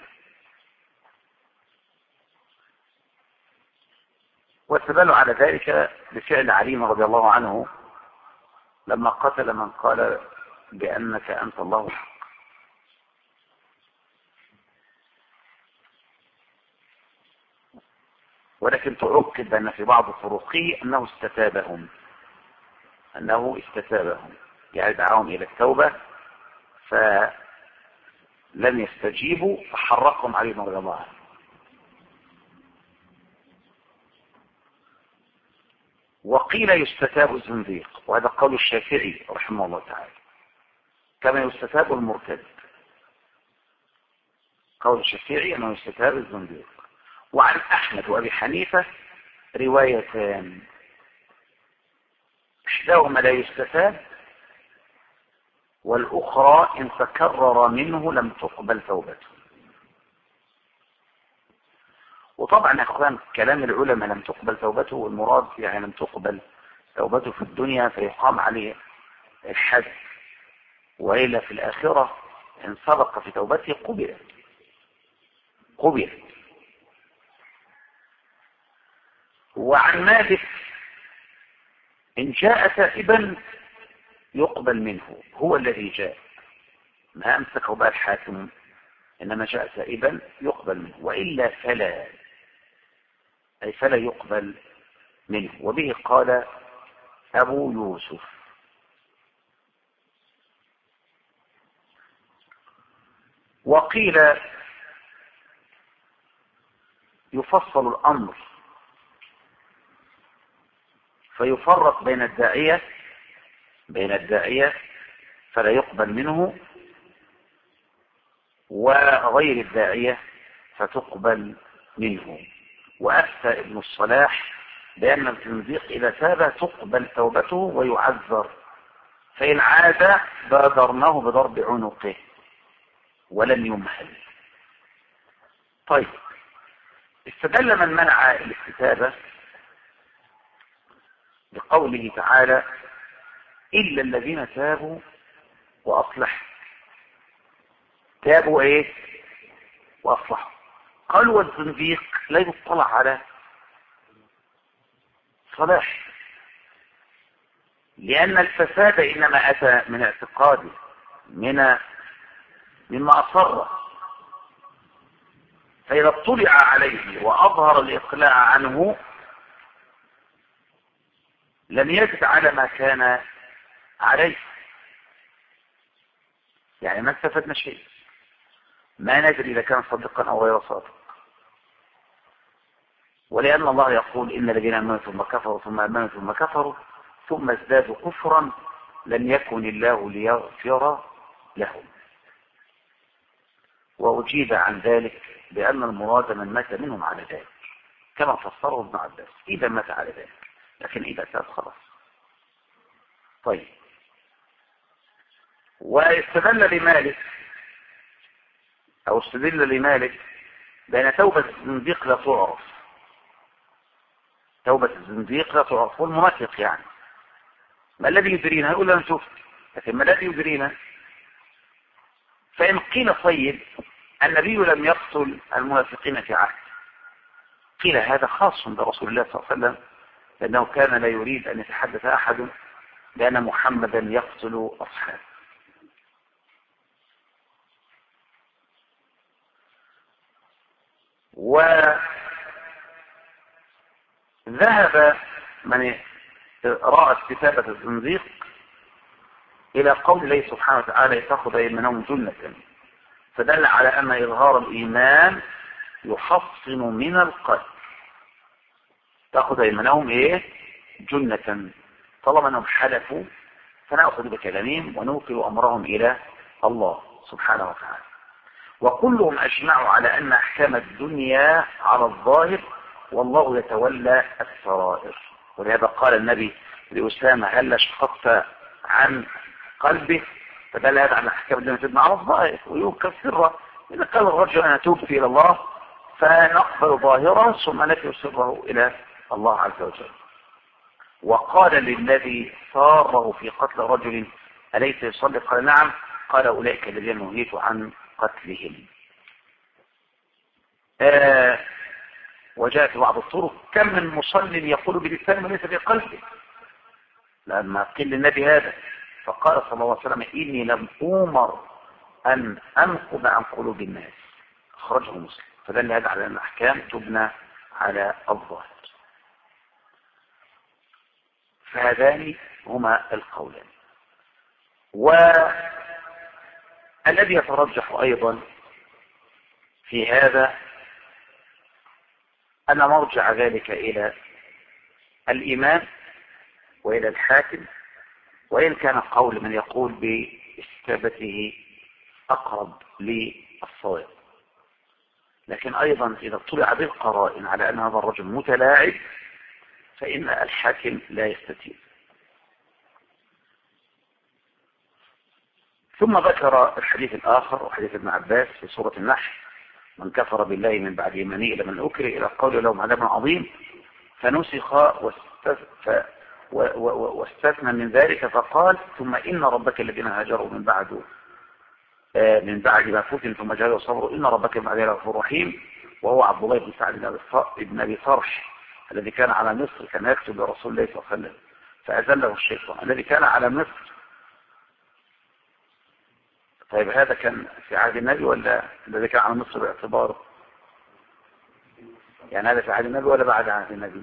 واستدلوا على ذلك بفعل علي رضي الله عنه لما قتل من قال بأنك أنت الله الحق. ولكن تؤكد أن في بعض طرقه أنه استتابهم، يعني دعاهم إلى التوبة فلم يستجيبوا فحرقهم علي رضي الله عنه. وقيل يستتاب الزنديق، وهذا قول الشافعي رحمه الله تعالى، كما يستتاب المرتد. قول الشافعي أنه يستتاب الزنديق. وعن أحمد وأبي حنيفة روايتان، إحداهما لا يستتاب، والأخرى إن تكرر منه لم تقبل توبته. وطبعا يا أخوان كلام العلماء لم تقبل توبته، والمراد يعني لم تقبل توبته في الدنيا فيقام عليه الحد، وإلا في الآخرة إن صدق في توبته قبل. وعن مالك إن جاء تائبا يقبل منه، هو الذي جاء، ما أمسكه بقى الحاكم، إنما جاء تائبا يقبل منه، وإلا فلا يقبل منه. وبه قال أبو يوسف. وقيل يفصل الأمر فيفرق بين الداعية فلا يقبل منه، وغير الداعية فتقبل منه. وأفتى ابن الصلاح بأن الزنديق إذا تاب تقبل توبته ويعذر، فإن عاد بادرناه بضرب عنقه ولم يمهل. طيب، استدل من منع الاستتابة بقوله تعالى إلا الذين تابوا وأصلحوا. تابوا إيه؟ وأصلحوا. قالوا والزنديق لا يطلع على صلاح، لأن الفساد إنما أتى من اعتقاده مما أصر، فإذا اطلع عليه وأظهر الإقلاع عنه لم يجد على ما كان عليه، يعني ما استفدنا شيء، ما ندري إذا كان صادقا أو غير صادق. ولأن الله يقول إن الذين آمنوا ثم كفروا ثم آمنوا ثم كفروا ثم ازدادوا كفرا لم يكن الله ليغفر لهم. وأجيب عن ذلك بأن المراد من مات منهم على ذلك، كما فسره ابن عباس، إذا مات على ذلك، لكن إذا تاب خلاص. طيب، واستدل لمالك بأن توبة الزنديق لا تعرف. توبة الزنديق لا تعرف، والمنافق يعني ما الذي يدرينا؟ يقول أنا شفت، لكن ما الذي يدرينا؟ فإن قيل طيب النبي لم يقتل المنافقين في عهد، قيل هذا خاص برسول الله صلى الله عليه وسلم، لأنه كان لا يريد أن يتحدث أحد بأن محمدا يقتل أصحابه. وذهب من رأى استتابة الزنديق إلى قول الله سبحانه وتعالى اتخذ أيمانهم جنة، فدل على أن إظهار الإيمان يحصن من القلب. اتخذ أيمانهم إيه؟ جنة. طالما أنهم حلفوا فنأخذ بكلامهم ونوكل أمرهم إلى الله سبحانه وتعالى. وكلهم أجمعوا على أن أحكام الدنيا على الظاهر والله يتولى السرائر. ولهذا قال النبي لأسامة هل شققت عن قلبه؟ فدل هذا على أحكام الدنيا تبنى على الظاهر ويوكل سره. إذا قال الرجل أنا توب إلى الله فنقبل ظاهره ثم نكل سره إلى الله عز وجل. وقال للذي صاره في قتل رجل أليس يصلي؟ قال نعم. قال أولئك الذين نهيت عن قتلهم. وجاء في بعض الطرق كم من مصل يقول بلسانه وليس في قلبه. لما قيل للنبي هذا فقال صلى الله عليه وسلم إني لم أؤمر أن أنقض عن قلوب الناس. أخرجه مسلم. فدل هذا على أن الأحكام تبنى على الظاهر. فهذان هما القولان. والذي يترجح أيضا في هذا أن مرجع ذلك إلى الإمام وإلى الحاكم، وإن كان قول من يقول باستتابته أقرب للصواب، لكن أيضا إذا اطلع بالقرائن على أن هذا الرجل متلاعب فإن الحاكم لا يستتيب. ثم ذكر الحديث الآخر وحديث ابن عباس في سورة النحل من كفر بالله من بعد إيمانه إلى من أكره إلى قول لهم عذاب عظيم فنسخ واستثنى من ذلك فقال ثم إن ربك الذين هاجروا من بعد ما فتن ثم جاهدوا وصبروا إن ربك من بعدها غفور رحيم. وهو عبد الله بن سعد بن أبي صرح الذي كان على مصر كان يكتب لرسول الله صلى الله عليه وسلم فأذله الشيطان. الذي كان على مصر، طيب هذا كان في عهد النبي ولا الذي كان على مصر باعتباره؟ يعني هذا في عهد النبي ولا بعد عهد النبي؟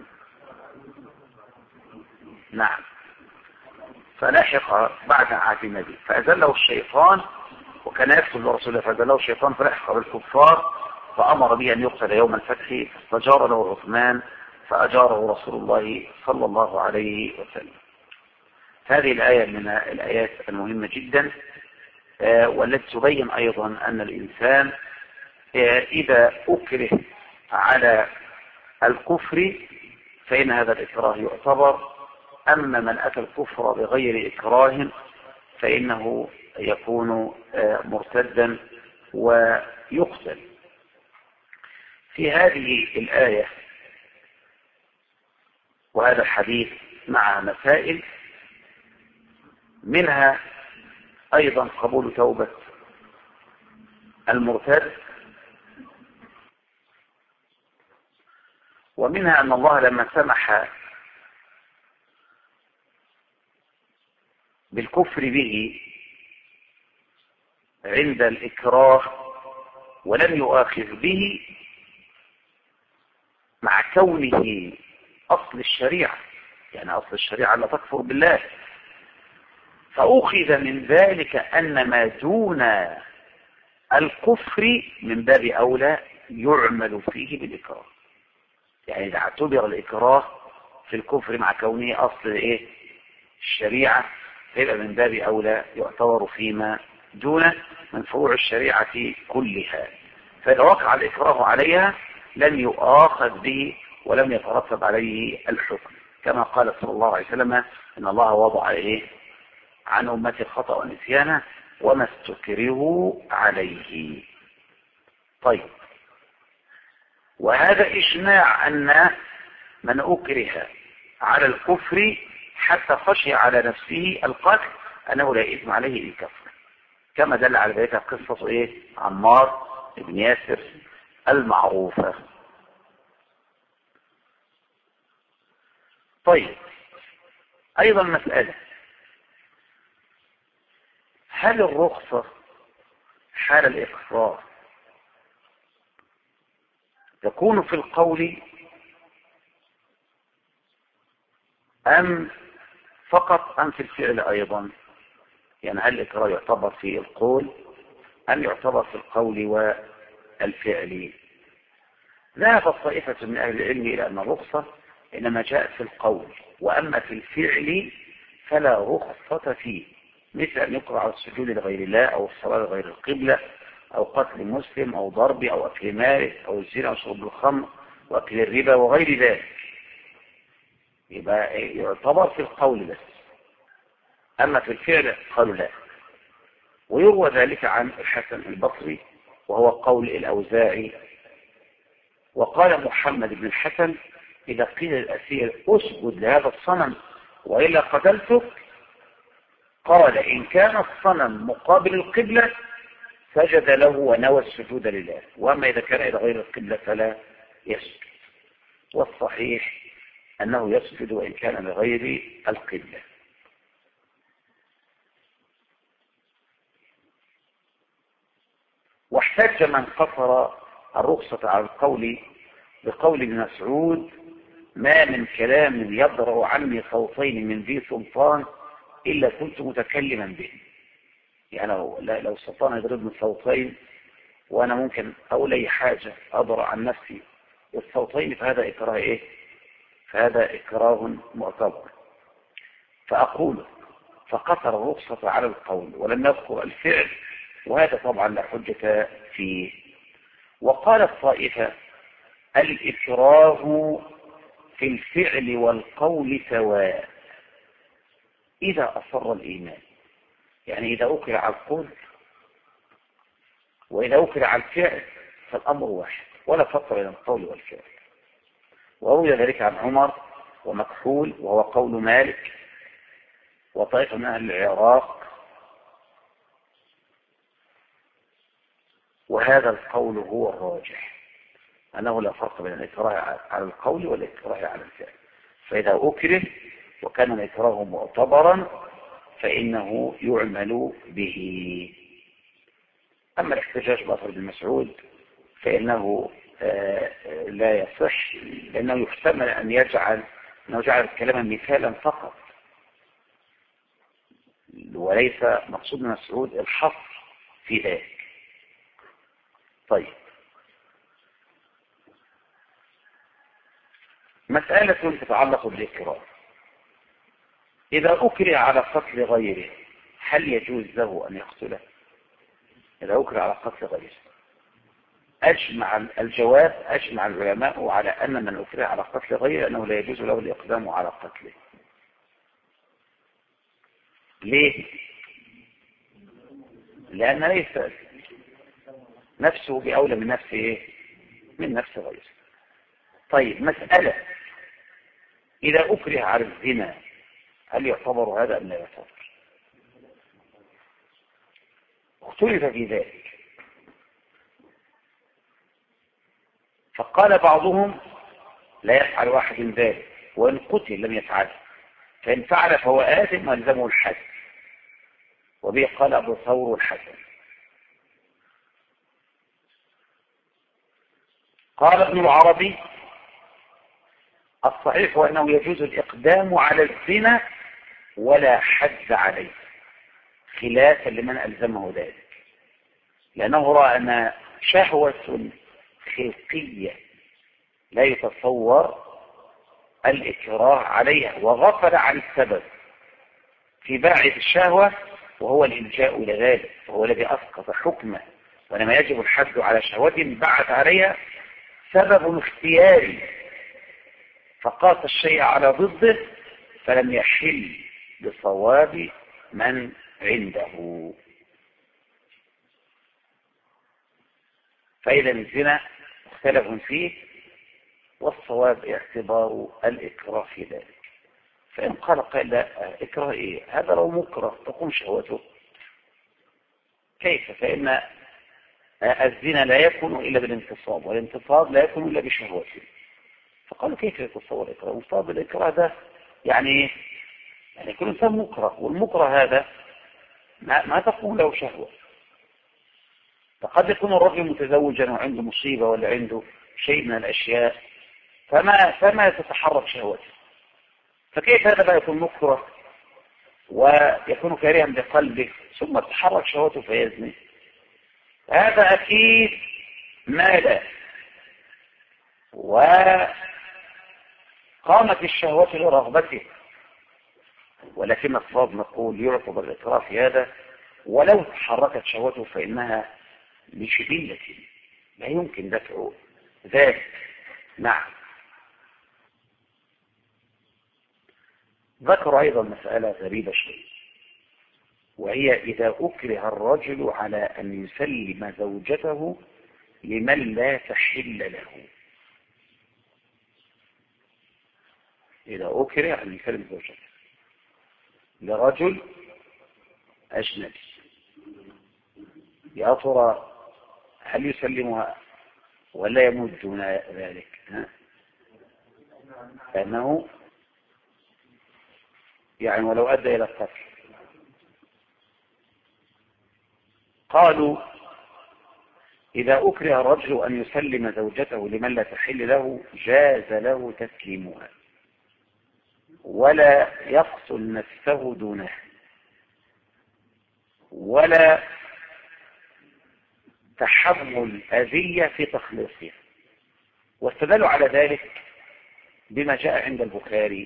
نعم، فلاحق بعد عهد النبي فأذله الشيطان وكان يكتب لرسول الله فأذله الشيطان فلاحق بالكفار فأمر به أن يقتل يوم الفتح فجار له عثمان فأجاره رسول الله صلى الله عليه وسلم. هذه الآية من الآيات المهمة جدا والتي تبين أيضا أن الإنسان إذا أكره على الكفر فإن هذا الإكراه يعتبر، أما من أتى الكفر بغير إكراه فإنه يكون مرتدا ويقتل. في هذه الآية وهذا الحديث مع مسائل منها أيضا قبول توبة المرتد، ومنها أن الله لما سمح بالكفر به عند الإكراه ولم يؤاخذ به مع كونه أصل الشريعة، يعني أصل الشريعة لا تكفر بالله، فأخذ من ذلك أن ما دون الكفر من باب أولى يعمل فيه بالإكراه. يعني إذا اعتبر الإكراه في الكفر مع كونه أصل إيه؟ الشريعة، فيبقى من باب أولى يعتبر فيما دونه من فروع الشريعة كلها. فإذا وقع الإكراه عليها لم يؤاخذ به ولم يترتب عليه الحكم، كما قال صلى الله عليه وسلم إن الله وضع إيه؟ عن أمتي الخطأ والنسيان وما استكرهوا عليه. طيب، وهذا إجماع أن من أكره على الكفر حتى خشي على نفسه القتل أنه لا إثم عليه الكفر، كما دل على ذلك قصة إيه؟ عمار بن ياسر المعروفة. طيب، أيضا مسألة، هل الرخصة حال الإقرار تكون في القول أم فقط أم في الفعل أيضا؟ يعني هل الإكراه يعتبر في القول أم يعتبر في القول والفعل؟ ذهب الطائفة من أهل العلم إلى أن الرخصة إنما جاءت في القول، وأما في الفعل فلا رخصة فيه، مثل أن يقرأ على السجود لغير الله أو الصلاة لغير القبلة أو قتل مسلم أو ضرب أو أكل مال أو الزنا أو شرب الخمر وأكل الربا وغير ذلك. يبقى يعتبر في القول بس، أما في الفعل قالوا لا. ويروى ذلك عن الحسن البصري وهو قول الأوزاعي. وقال محمد بن الحسن إذا قيل للأسير أسجد لهذا الصنم وإلا قتلتك، قال إن كان الصنم مقابل القبلة سجد له ونوى السجود لله، وأما إذا كان إلى غير القبلة فلا يسجد. والصحيح أنه يسجد وإن كان لغير القبلة. واحتج من قصر الرخصة على القول بقول ابن مسعود ما من كلام يضرع عني صوتين من ذي سلطان إلا كنت متكلما به. يعني لو سلطان يضربني صوتين وأنا ممكن أقول أي حاجة أضرع عن نفسي والصوتين، فهذا إكراه إيه؟ فهذا إكراه معتبر. فأقول فقصر الرخصة على القول ولم يذكر الفعل، وهذا طبعا لا حجة فيه. وقال الطائفة الإكراه في الفعل والقول سواء إذا أصر الإيمان، يعني إذا أكره على القول وإذا أكره على الفعل فالأمر واحد ولا فرق بين القول والفعل. وروي ذلك عن عمر ومكحول وهو قول مالك وطائفة من أهل العراق، وهذا القول هو الراجح أنه لا فرق بين الإكراه على القول والإكراه على الفعل. فإذا أكره وكان الإكراه معتبرا فإنه يعمل به. أما الاحتجاج بأثر ابن مسعود فإنه لا يصح، لأنه يحتمل أن يجعل الكلام مثالا فقط، وليس مقصود ابن مسعود الحصر في ذلك. طيب، مسألة تتعلق بالإكراه. إذا أكره على قتل غيره هل يجوز له أن يقتله؟ إذا أكره على قتل غيره أجمع العلماء على أن من أكره على قتل غيره أنه لا يجوز له الإقدام على قتله. ليه؟ لأن ليس نفسه بأولى من نفسه من نفس غيره. طيب، مسألة إذا أكره على الزنا هل يعتبر هذا أم لا يعتبر؟ اختلف في ذلك، فقال بعضهم لا يفعل واحد من ذلك وإن قتل لم يفعله، فإن فعل فهو آثم والزمه الحد، وبه قال أبو ثور والحسن. قال ابن العربي الصحيح هو أنه يجوز الإقدام على الزنا ولا حد عليه، خلافا لمن ألزمه ذلك، لأنه رأى أن شهوة خلقية لا يتصور الإكراه عليها، وغفل عن السبب في باعث الشهوة وهو الإلجاء إلى ذلك، وهو الذي أسقط حكمه. ولما يجب الحد على شهوة بعث عليها سبب اختياري فقاس الشيء على ضده فلم يحل بصواب من عنده. فإذا الزنا مختلف فيه، والصواب اعتبار الإكراه في ذلك. فإن قال لا، إكراه إيه؟ هذا لو مكره تقوم شهوته. كيف؟ فإن الزنا لا يكون إلا بالانتصاب، والانتصاب لا يكون إلا بشهوته. فقالوا كيف يتصور الإكراه؟ مصاب الإكراه ده يعني كل إنسان مكره، والمكره هذا ما تقوم له شهوة. فقد يكون الرجل متزوجا وعنده مصيبة ولا عنده شيء من الأشياء فما تتحرك شهوته، فكيف هذا بقى يكون مكره ويكون كارها بقلبه ثم تتحرك شهوته فيزني، هذا أكيد مال، وقامت الشهوة لرغبته، ولكن الصواب نقول يعقب الإكراه في هذا، ولو تحركت شهوته فإنها لشديدة لا يمكن دفع ذلك. نعم. ذكر أيضا مسألة غريبة شيء، وهي إذا أكره الرجل على أن يسلم زوجته لمن لا تحل له. إذا أكره أن يسلم زوجته لرجل أجنبي، يا ترى هل يسلمها ولا يموت دون ذلك؟ لأنه يعني ولو أدى إلى القتل. قالوا إذا أكره الرجل أن يسلم زوجته لمن لا تحل له جاز له تسليمها ولا يقتل نفسه دونه ولا تحمل أذية في تخليصه. واستدلوا على ذلك بما جاء عند البخاري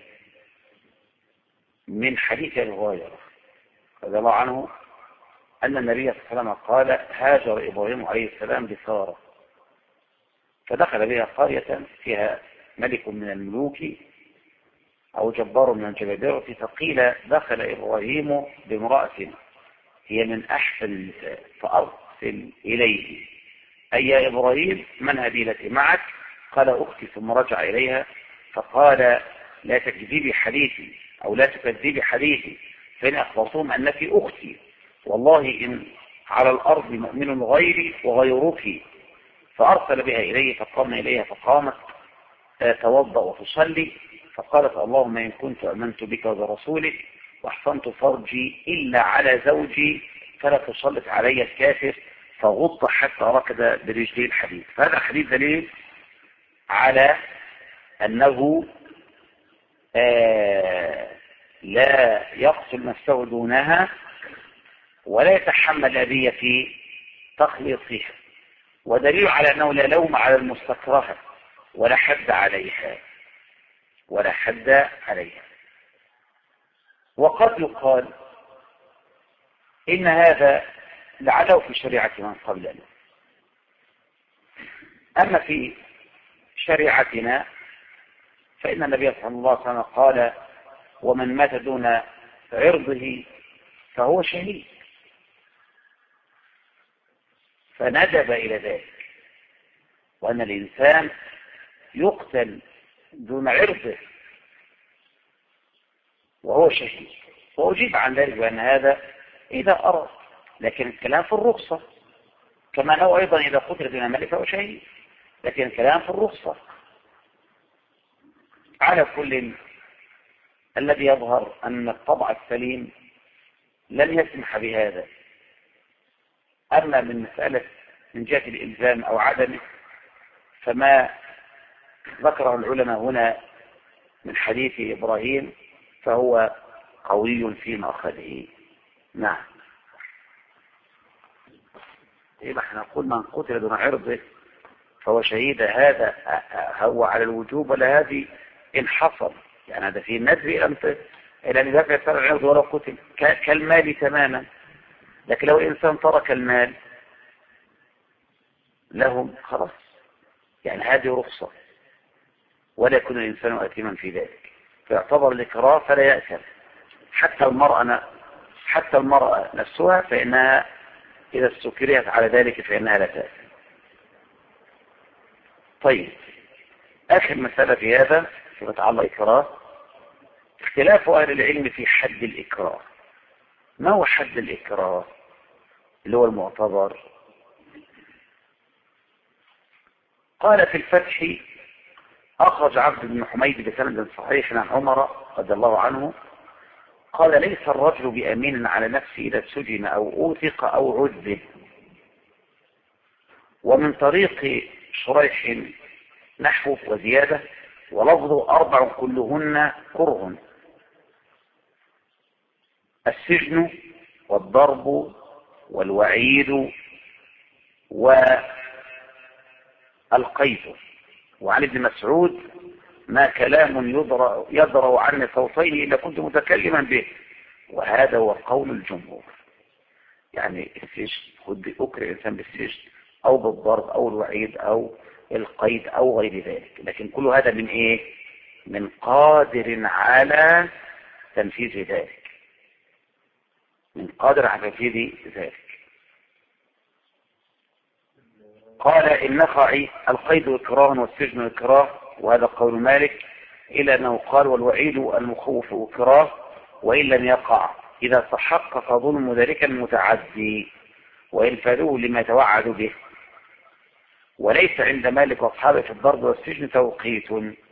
من حديث أبي هريرة رضي الله عنه أن النبي صلى الله عليه وسلم قال هاجر إبراهيم عليه السلام بسارة فدخل بها قرية فيها ملك من الملوك أو جبار من الجبابرة، فقيل دخل إبراهيم بامرأة هي من أحسن النساء فأرسل إليه أي يا إبراهيم من هذه التي معك؟ قال أختي. ثم رجع إليها فقال لا تكذبي حديثي أو لا تكذبي حديثي فإن أخبرتهم أنك أختي، والله إن على الأرض مؤمن غيري وغيرك. فأرسل بها إليه فقام إليها فقامت توضأ وتصلي، فقالت اللهم إن كنت أمنت بك وبرسولك واحصنت فرجي إلا على زوجي فلا تسلط علي الكافر، فغض حتى ركض برجلي الحديد. فهذا حديث دليل على أنه لا يقتل نفسه دونها ولا يتحمل أذية في تخليصها، ودليل على أنه لا لوم على المستكرهة ولا حد عليها ولا حد عليها. وقد يقال إن هذا لعله في شريعة من قبلنا، أما في شريعتنا فإن النبي صلى الله عليه وسلم قال ومن مات دون عرضه فهو شهيد، فندب إلى ذلك، وأن الإنسان يقتل دون عرضه وهو شهيد. وأجيب عن ذلك بأن هذا إذا أراد، لكن الكلام في الرخصة، كما أنه أيضا إذا قتل دون مال فهو شهيد، لكن الكلام في الرخصة. على كل الذي يظهر أن الطبع السليم لم يسمح بهذا. أما من مسألة من جهة الإلزام أو عدمه فما ذكره العلماء هنا من حديث إبراهيم فهو قوي في مأخذه. نعم. إذا احنا نقول من قتل دون عرضه فهو شهيد، هذا هو على الوجوب ولا هذه إن حصل؟ يعني هذا فيه الندب إلى أن يدافع عن العرض ولو قتل كالمال تماما. لكن لو الإنسان ترك المال لهم خلاص، يعني هذه رخصة ولا يكون الإنسان أثيما في ذلك، فيعتبر الإكراه فلا يأثم. حتى المرأة نفسها فإنها إذا استكرهت على ذلك فإنها لا تأثم. طيب، آخر مسألة في هذا فيما يتعلق الإكراه اختلاف أهل العلم في حد الإكراه. ما هو حد الإكراه اللي هو المعتبر؟ قال في الفتح أخرج عبد بن حميد بسند صحيح عن عمر رضي الله عنه قال ليس الرجل بأمين على نفسه إذا سجن أو أوثق أو عذب. ومن طريق شريح نحو وزيادة ولفظ 4 كلهن كره. السجن والضرب والوعيد والقيد. وعن ابن مسعود: ما كلام يضرع عني صوتين إلا كنت متكلما به. وهذا هو قول الجمهور. يعني السجن أكره الإنسان بالسجن أو بالضرب أو الوعيد أو القيد أو غير ذلك، لكن كل هذا من إيه؟ من قادر على تنفيذ ذلك، من قادر على تنفيذ ذلك. قال النخعي: القيد إكراه والسجن إكراه، وهذا قول مالك، إلى أنه قال: والوعيد المخوف إكراه وإن لم يقع إذا تحقق ظلم ذلك المتعدي وإن فادوه لما توعد به. وليس عند مالك وأصحابه في الضرب والسجن توقيت،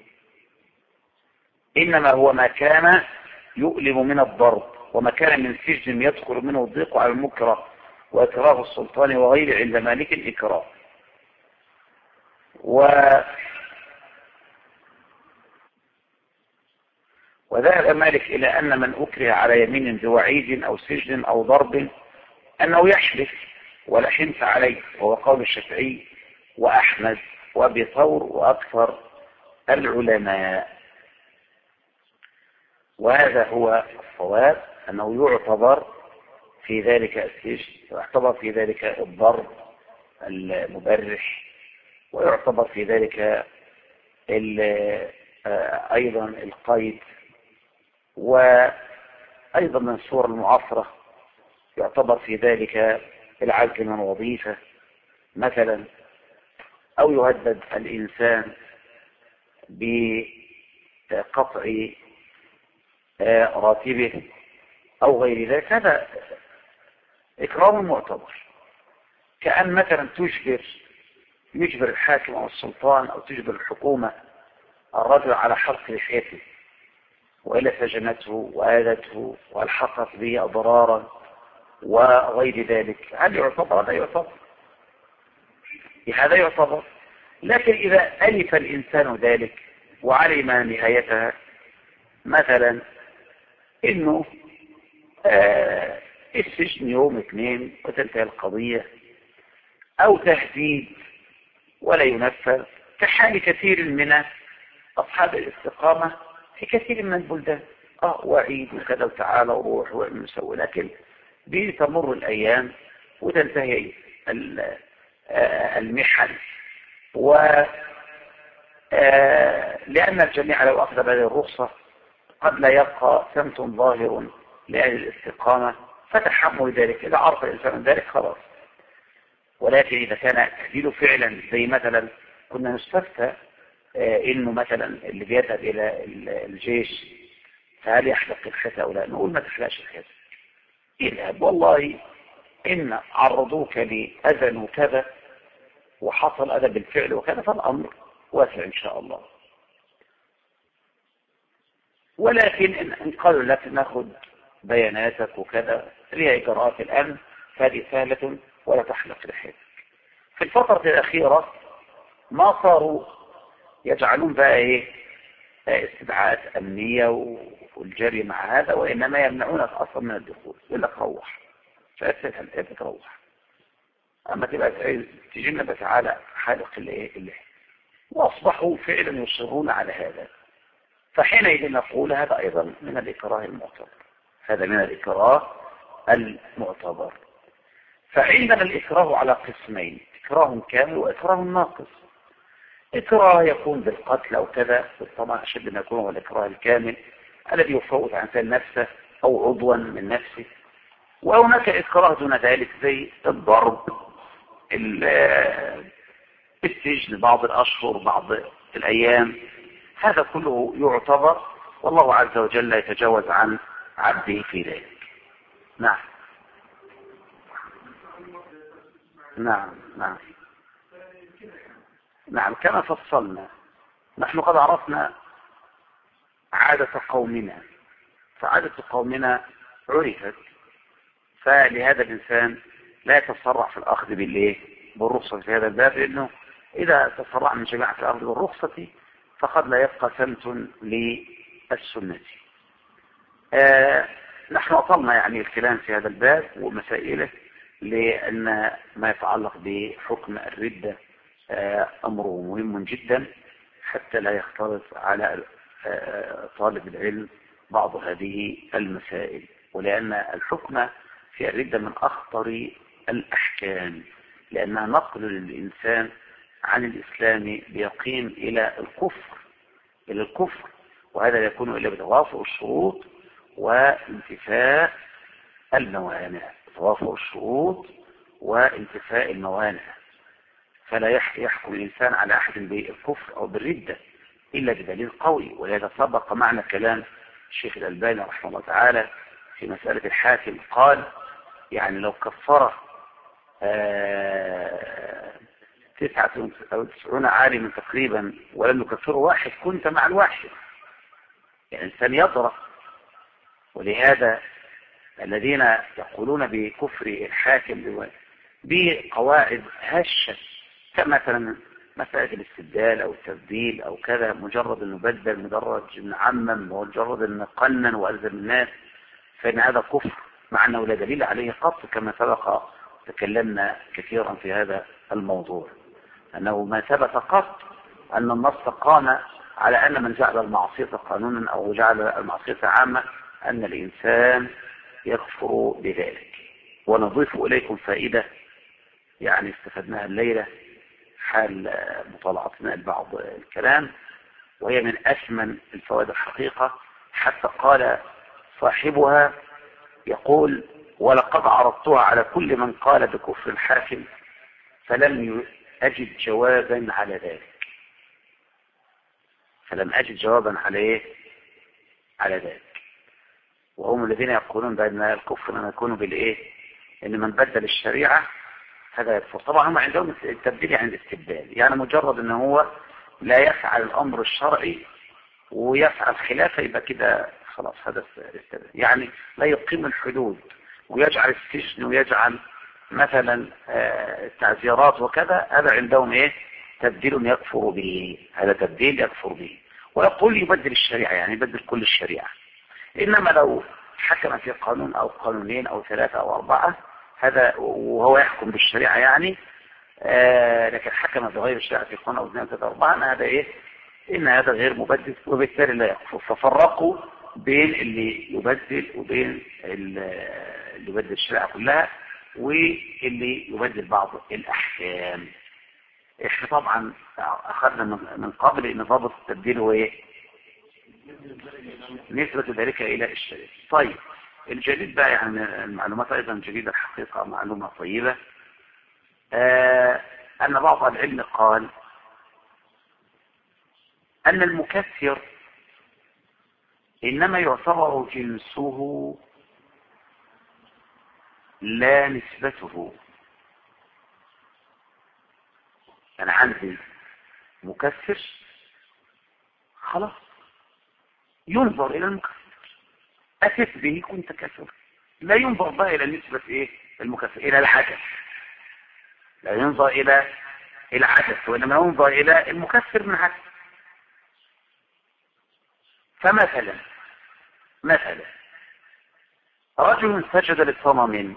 إنما هو ما كان يؤلم من الضرب وما كان من سجن يدخل منه الضيق على المكره وإكراه السلطان وغيره عند مالك إكراه. وذهب مالك إلى أن من أكره على يمين بوعيد أو سجن أو ضرب أنه يحلف ولا حنث عليه، وهو قول الشافعي وأحمد وأبي ثور وأكثر العلماء. وهذا هو الصواب، أنه يعتبر في ذلك السجن، ويعتبر في ذلك الضرب المبرح، ويعتبر في ذلك أيضا القيد، وأيضا من صور المعاصرة يعتبر في ذلك العزل من وظيفة مثلا، أو يهدد الإنسان بقطع راتبه أو غير ذلك. هذا إكرام معتبر، كأن مثلا يجبر الحاكم أو السلطان أو تجبر الحكومة الرجل على حلق لحيته وإلا سجنته وآذته والحقت به أضرارا وغير ذلك. هل يعتبر؟ هذا يعتبر، هذا يعتبر. لكن إذا ألف الإنسان ذلك وعلم نهايتها، مثلا إنه السجن يوم 2 وتنتهي القضية، أو تهديد ولا ينفذ، كحال كثير من أصحاب الاستقامة في كثير من البلدان، وعيد وكذا وتعالى وروح ونسوي، لكن بتمر الأيام وتنتهي المحن. لأن الجميع لو أخذ بهذه الرخصة قد لا يبقى سمت ظاهر لأهل الاستقامة فتحمل ذلك. إذا عرف الإنسان ذلك خلاص. ولكن إذا كان تهديده فعلا، زي مثلا كنا نستفتى إنه مثلا اللي بيذهب إلى الجيش فهل يحلق الختة أو لا؟ نقول ما تحلقش الختة، اذهب والله إن عرضوك لأذى وكذا وحصل أذى بالفعل وكذا فالأمر واسع إن شاء الله. ولكن إن قالوا لك ناخذ بياناتك وكذا لها إجراءات الأمن فهذه سهلة ولا تحلق لحيتك. في الفترة الأخيرة ما صاروا يجعلون بقى استدعاءات أمنية والجري مع هذا، وإنما يمنعونك أصلا من الدخول، يقول لك روح، فأسهل أنت تروح، أما تبقى تجينا بس على حالق اللحية. وأصبحوا فعلا يصرون على هذا، فحينئذ نقول هذا أيضا من الإكراه المعتبر، هذا من الإكراه المعتبر. فعندنا الإكراه على قسمين: إكراه كامل وإكراه ناقص. إكراه يكون بالقتل أو كذا بالطمع أشد ما يكون هو الإكراه الكامل الذي يفوت عن سن نفسه أو عضوا من نفسه. وهناك إكراه دون ذلك زي الضرب، السجن بعض الأشهر بعض الأيام، هذا كله يعتبر، والله عز وجل لا يتجاوز عن عبده في ذلك. نعم نعم نعم نعم. كما فصلنا، نحن قد عرفنا عادة قومنا، فعادة قومنا عرفت، فلهذا الإنسان لا يتسرع في الأخذ بالرخصة في هذا الباب، لأنه إذا تسرع من جماعة الأخذ بالرخصة فقد لا يبقى سمت للسنة. نحن أطلنا يعني الكلام في هذا الباب ومسائله، لأن ما يتعلق بحكم الردة أمره مهم جدا حتى لا يختلط على طالب العلم بعض هذه المسائل، ولأن الحكم في الردة من أخطر الأحكام، لأنها نقل للإنسان عن الإسلام بيقين إلى الكفر، وهذا يكون إلا بتوافق الشروط وانتفاء الموانع، فلا يحكم الإنسان على أحد بالكفر أو بالردة إلا بدليل قوي. ولهذا سبق معنى كلام الشيخ الألباني رحمه الله تعالى في مسألة الحاكم، قال يعني لو كفر 99 عالما تقريبا ولم يكفره واحد كنت مع الواحد، يعني الإنسان يضرب. ولهذا الذين يقولون بكفر الحاكم بقواعد هشة كمثلا مسألة الاستبدال أو التبديل أو كذا، مجرد أن نبدل، مجرد أن نعمم، مجرد أن نقنن وألزم الناس، فإن هذا كفر مع أنه لا دليل عليه قط، كما سبق تكلمنا كثيرا في هذا الموضوع، أنه ما ثبت قط أن النص قام على أن من جعل المعصية قانونا أو جعل المعصية عامة أن الإنسان يكفر بذلك. ونضيف إليكم فائدة يعني استفدناها الليلة حال مطالعتنا لبعض الكلام، وهي من أثمن الفوائد الحقيقة، حتى قال صاحبها يقول: ولقد عرضتها على كل من قال بكفر الحاكم فلم أجد جوابا على ذلك. على ذلك. وهم الذين يقولون بأن الكفر ما يكون بالإيه؟ إن من بدل الشريعة هذا يكفر. طبعا هم عندهم التبديل عند الاستبدال، يعني مجرد أنه هو لا يفعل الأمر الشرعي ويفعل خلافه يبقى كده خلاص هذا الاستبدال، يعني لا يقيم الحدود ويجعل السجن ويجعل مثلا التعزيرات وكذا، هذا عندهم ايه؟ تبديل يكفر به، هذا تبديل يكفر به. ويقول يبدل الشريعة، يعني يبدل كل الشريعة. إنما لو حكم في قانون أو قانونين أو 3 أو 4 هذا وهو يحكم بالشريعة يعني لكن حكم بغير الشريعة في قانون أو 2 3 4 هذا ايه؟ إن هذا غير مبدل وبالتالي لا يكفر. ففرقوا بين اللي يبدل وبين اللي يبدل الشريعة كلها واللي يبدل بعض الأحكام. احنا طبعا أخذنا من قبل ان ضابط التبديل هو ايه؟ نسبة ذلك إلى الشريعة. طيب الجديد بقى يعني المعلومات أيضا جديدة الحقيقة، معلومة طيبة، أن بعض العلم قال أن المكثر إنما يعتبر جنسه لا نسبته. أنا عندي مكثر خلاص ينظر إلى المكثر، أتت به كنت كثر، لا ينظر بقى إلى نسبة إيه المكثر، إلى الحدث، لا ينظر إلى الحدث وإنما ينظر إلى المكثر من حدث. فمثلا رجل سجد للصنم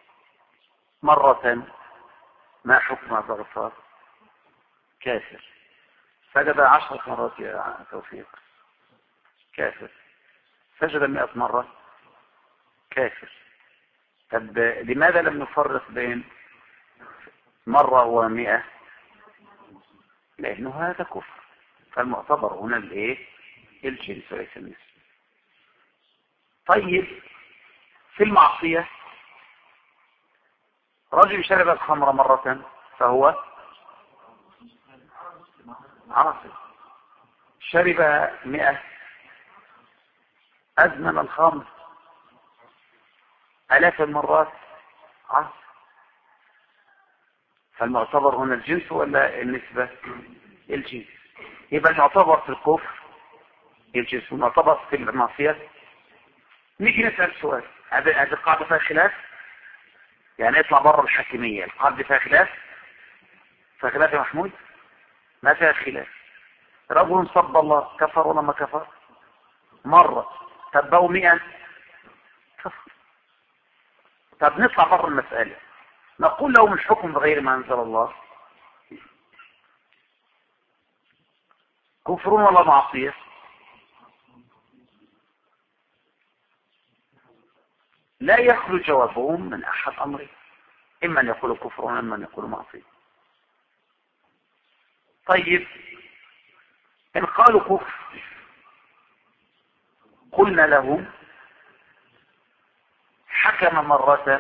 مرة، ما حكم هذا الرفاق؟ كافر. سجد 10 مرات يا توفيق، كافر. سجد 100 مرة، كافر. طب لماذا لم نفرق بين مرة و100؟ لأنه هذا كفر، فالمعتبر هنا الايه؟ الجنس وليس النسب. طيب في المعصية رجل شرب الخمر مرة فهو عاصي، شرب 100 أزمن الخمر 1000 مرات عاصي. فالمعتبر هنا الجنس ولا النسبة؟ الجنس. يبقى المعتبر في الكفر الجنس والمعتبر في المعصية. نيجي نسأل سؤال، هذه القاعدة فيها خلاف؟ يعني اطلع بره الحاكمية، القاعدة فيها خلاف يا محمود؟ ما فيها خلاف. رجل صب الله كفر ولا ما كفر؟ مرة. تبقوا 100 كفر. طب نطلع بره المسألة، نقول له مش حكم بغير ما أنزل الله، كفر ولا معصية؟ لا يخرج جوابهم من أحد أمرين، إما أن يقولوا كفر وإما أن يقولوا معصية. طيب إن قالوا كفر قلنا له حكم مرة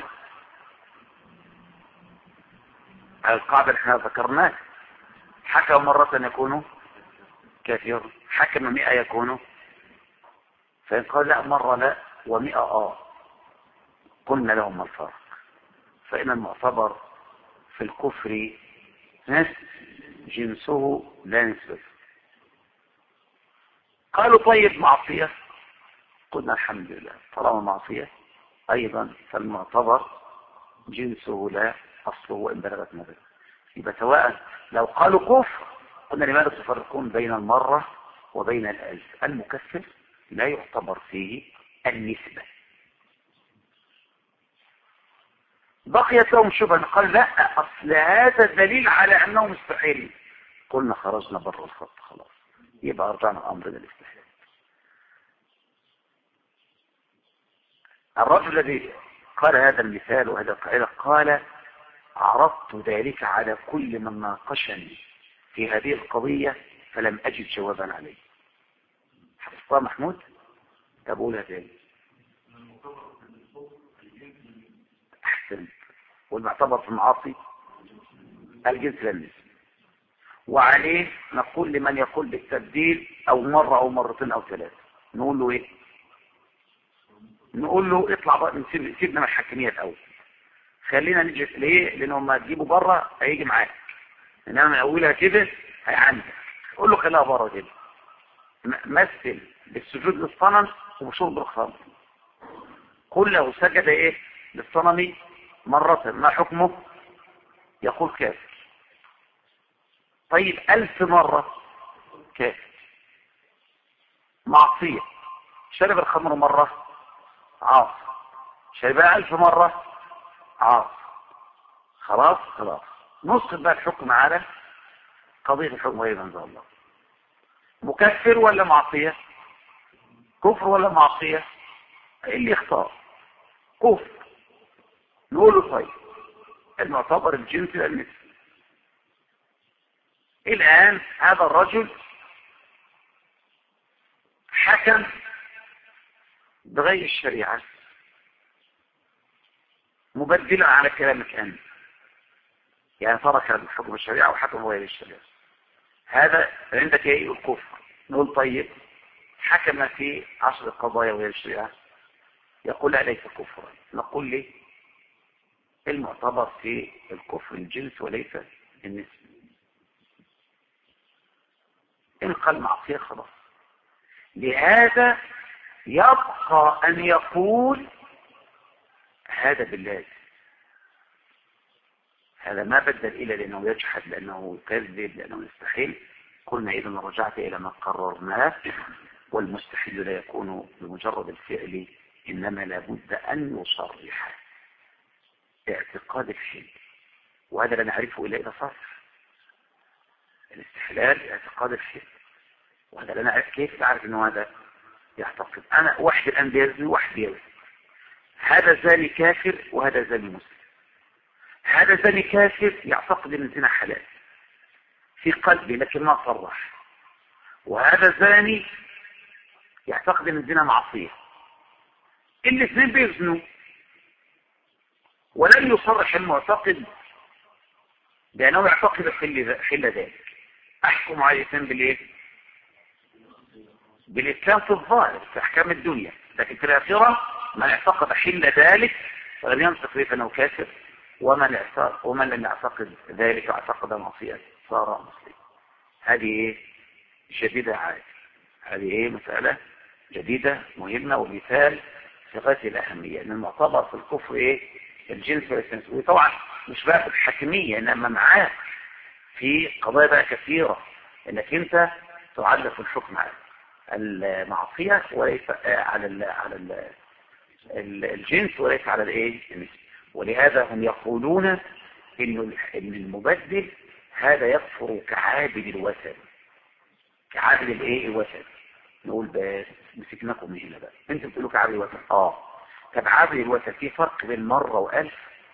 على القاعدة اللي احنا ذكرناها، حكم مرة يكون كافر، حكم 100 يكون، فإن قال لا مرة لا و100 قلنا لهم الفرق، فإن المعتبر في الكفر جنسه لا نسبته. قالوا طيب معصية، قلنا الحمد لله طالما معصية أيضا فالمعتبر جنسه لا أصله وإن بلغت مبلغ. يبقى سواء لو قالوا كفر قلنا لماذا تفرقون بين المرة وبين الألف؟ المكفر لا يعتبر فيه النسبة. بقيت لهم شبهة، قال لا أصل هذا دليل على أنه مستحيل، قلنا خرجنا بره الخط خلاص، يبقى رجعنا الأمر للاستحلال. الرجل الذي قال هذا المثال وهذا القاعدة قال عرضت ذلك على كل من ناقشني في هذه القضية فلم أجد جوابا عليه. حفظتها محمود؟ أقولها تاني. أحسن. والمعتبر في المعاصي الجنس للنسبة، وعليه نقول لمن يقول بالتبديل أو مرة أو مرتين أو ثلاثة نقول له إيه؟ نقول له اطلع بقى، سيبنا من الحاكمية الأول، خلينا نجي ليه؟ لأنه ما تجيبه بره هيجي معاك، إنما من أولها كده هيعندك، قول له خليها بره كده، مثل بالسجود للصنم وبشرب الخمر، قل له سجد إيه للصنم مرة ما حكمه؟ يقول كافر. طيب 1000 مرة كافر. معصية، شرب الخمر مرة عاص، شربها 1000 مرة عاص، خلاص نسقط بقى الحكم على قضية الحكم غير أنزل الله. مكفر ولا معصية؟ كفر ولا معصية؟ اللي يختار كفر نقول له طيب المعتبر الجنس للنسبة. الآن هذا الرجل حكم بغير الشريعة مبدلا على كلامك أنت، يعني ترك الحكم الشريعة وحكم غير الشريعة، هذا عندك ايه؟ الكفر. نقول طيب حكم في 10 قضايا غير الشريعة، يقول لا ليس كفرا، نقول لي المعتبر في الكفر الجنس وليس النسبة. إن قال معصية خلاص. لهذا يبقى أن يقول هذا بالله، هذا ما بدل إلا لأنه يجحد، لأنه يكذب، لأنه يستحيل. قلنا إذا رجعت إلى ما قررناه، والمستحيل لا يكون بمجرد الفعل، إنما لابد أن يصرح باعتقاد الحل، وهذا لا نعرفه إلا إذا صرح. الاستحلال اعتقاد الحل، وهذا لا نعرف. كيف نعرف أنه هذا يعتقد؟ أنا واحد الآن بيزني واحد بيزني، هذا زاني كافر وهذا زاني مسلم. هذا زاني كافر يعتقد أن الزنا حلال في قلبه لكن ما صرح، وهذا زاني يعتقد أن الزنا معصية. الاثنين بيزنوا ولن يصرح المعتقد بأنه يعتقد حل ذلك. أحكم على الاثنين بالإيه؟ بالإسلام في الظاهر في أحكام الدنيا، لكن في الآخرة من اعتقد حل ذلك فلم ينطق به فإنه كافر، ومن لم يعتقد ذلك واعتقد معصية صار مسلم. هذه جديدة عادة، هذه مسألة جديدة مهمة ومثال في غاية الأهمية. أن المعتبر في الكفر الجنس والإنس، وطبعا مش بقى في الحاكمية إنما معاه في قضايا بقى كثيرة، إنك أنت تعلق الحكم على المعصية وليس على الجنس وليس على الايه النسبة. ولهذا هم يقولون ان المبدل هذا يكفر كعابد الوثن، كعابد الايه الوثن. نقول بس مسكناكم من هنا بقى، انتوا بتقولوا كعابد الوثن. طب عابد الوثن في فرق بين مرة وألف؟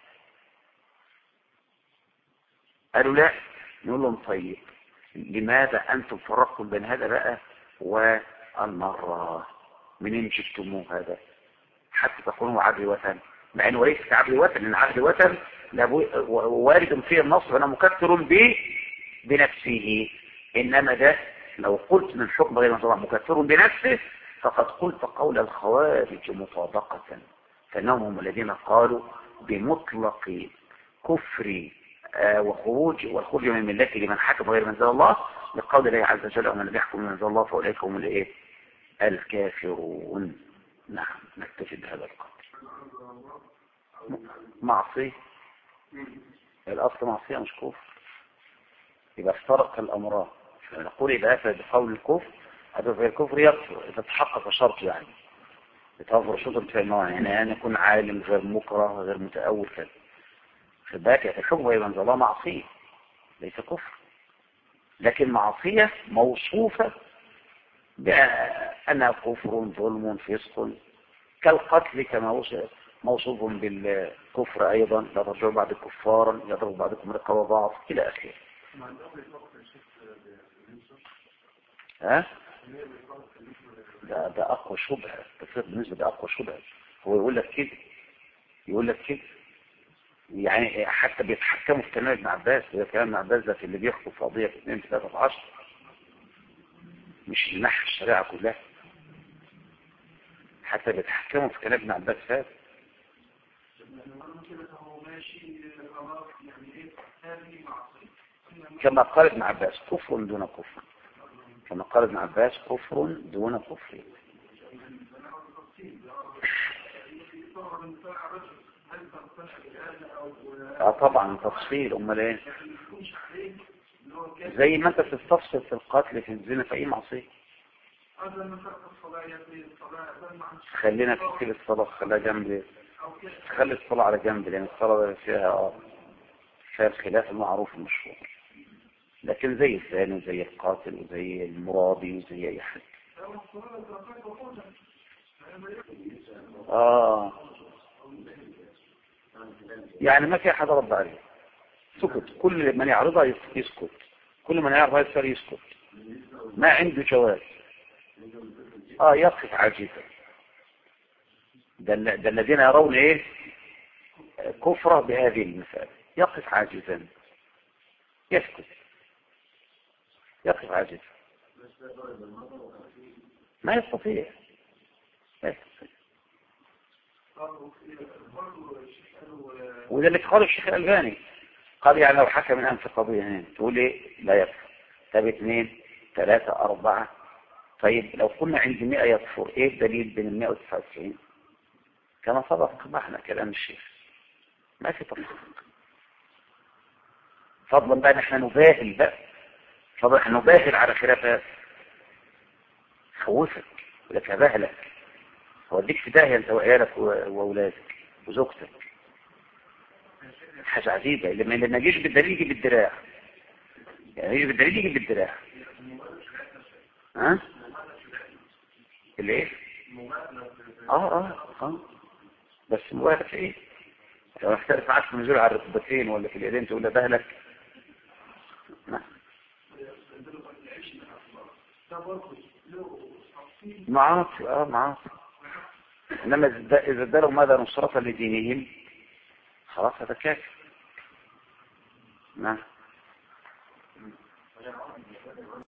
قالوا لا. نقول لهم طيب لماذا انتم فرقتم بين هذا بقى والمرة؟ منين جبتموه هذا حتى تقولوا عبد الوثن، مع انه ليس كعبد الوثن، لان عبد الوثن وارد فيه النص وانا مكثر به بنفسه. انما ده لو قلت من حكم غير مطلع مكثر بنفسه فقد قلت قول الخوارج مطابقة، فانهم هم الذين قالوا بمطلق كفر وخروج والخروج من الملة لمن حكم غير منزل الله، لقول الله عز وجل ومن لم يحكم من منزل الله فاولئك هم الايه الكافرون. نعم نكتفي بهذا القدر. معصية الاصل معصية مش كفر، يبقى افترق الامران. فنقول اذا افاد بقول الكفر هذا في الكفر يكفر اذا تحقق شرط، يعني يتوفر شرط في النوع، يعني ان يكون عالم غير مكره غير متأول كذا. فذاك الحكم غير منزل الله معصية ليس كفر، لكن معصية موصوفة بأنها كفر ظلم فسق كالقتل، كما موصوف بالكفر أيضا، لا ترجعوا بعد كفارا يضرب بعضكم رقاب بعض إلى آخره. ده أقوى شبهة، التفريق بالنسبة ده أقوى شبهة. هو يقول لك كده يعني حتى بيتحكموا في كلام ابن عباس. كلام ابن عباس ده في اللي بيخطب في قضية في 2 3 في 10، مش نحو الشريعة كلها، حتى بيتحكموا في كلام ابن عباس هذا. كما قال ابن عباس كفر دون كفر، كما قال ابن عباس كفر دون كفر. طبعا تفصيل، امال ايه؟ زي ما انت تستفصل في القتل في الزنا في اي معصيه. خلينا في كل الصلاه، خليها جنب، خلي الصلاه على جنب، لان الصلاه فيها الخلاف المعروف المشهور. لكن زي الزاني وزي القاتل وزي المرابي وزي اي حد. يعني ما في احد رد عليه، سكت. كل من يعرضها يسكت، كل من يعرضها يسكت، ما عنده جواز. يقف عاجزا. ده الذين يرون ايه كفره بهذه المسألة، يقف عاجزا، يسكت، يقف عاجزا، ما يستطيع. وده اللي قاله الشيخ الألباني، قال يعني لو حكم الآن في قضية تقول ايه لا يكفر، طب 2 3 4. طيب لو قلنا عند 100 يكفر، ايه الدليل بين 199؟ كما سبق معنا كلام الشيخ، ما في تفصيل. فضلا بقى نحن نباهل بقى، فضلا نباهل على خلافات، خوفك ولك أباهلك، هوديك في داهية انت وعيالك واولادك وزوجتك. حاجة عجيبة. لما يجيش بالدليل يجي بالدراع، يعني يجي بالدليل يجي بالدراع. الايه؟ بس مباهلة في ايه؟ لو اختلف معاك في نزول على الركبتين ولا في اليدين تقول له بهلك. معاصي انما اذا ادالوا ماذا نصرة لدينهم خلاص هذا كافر. نعم.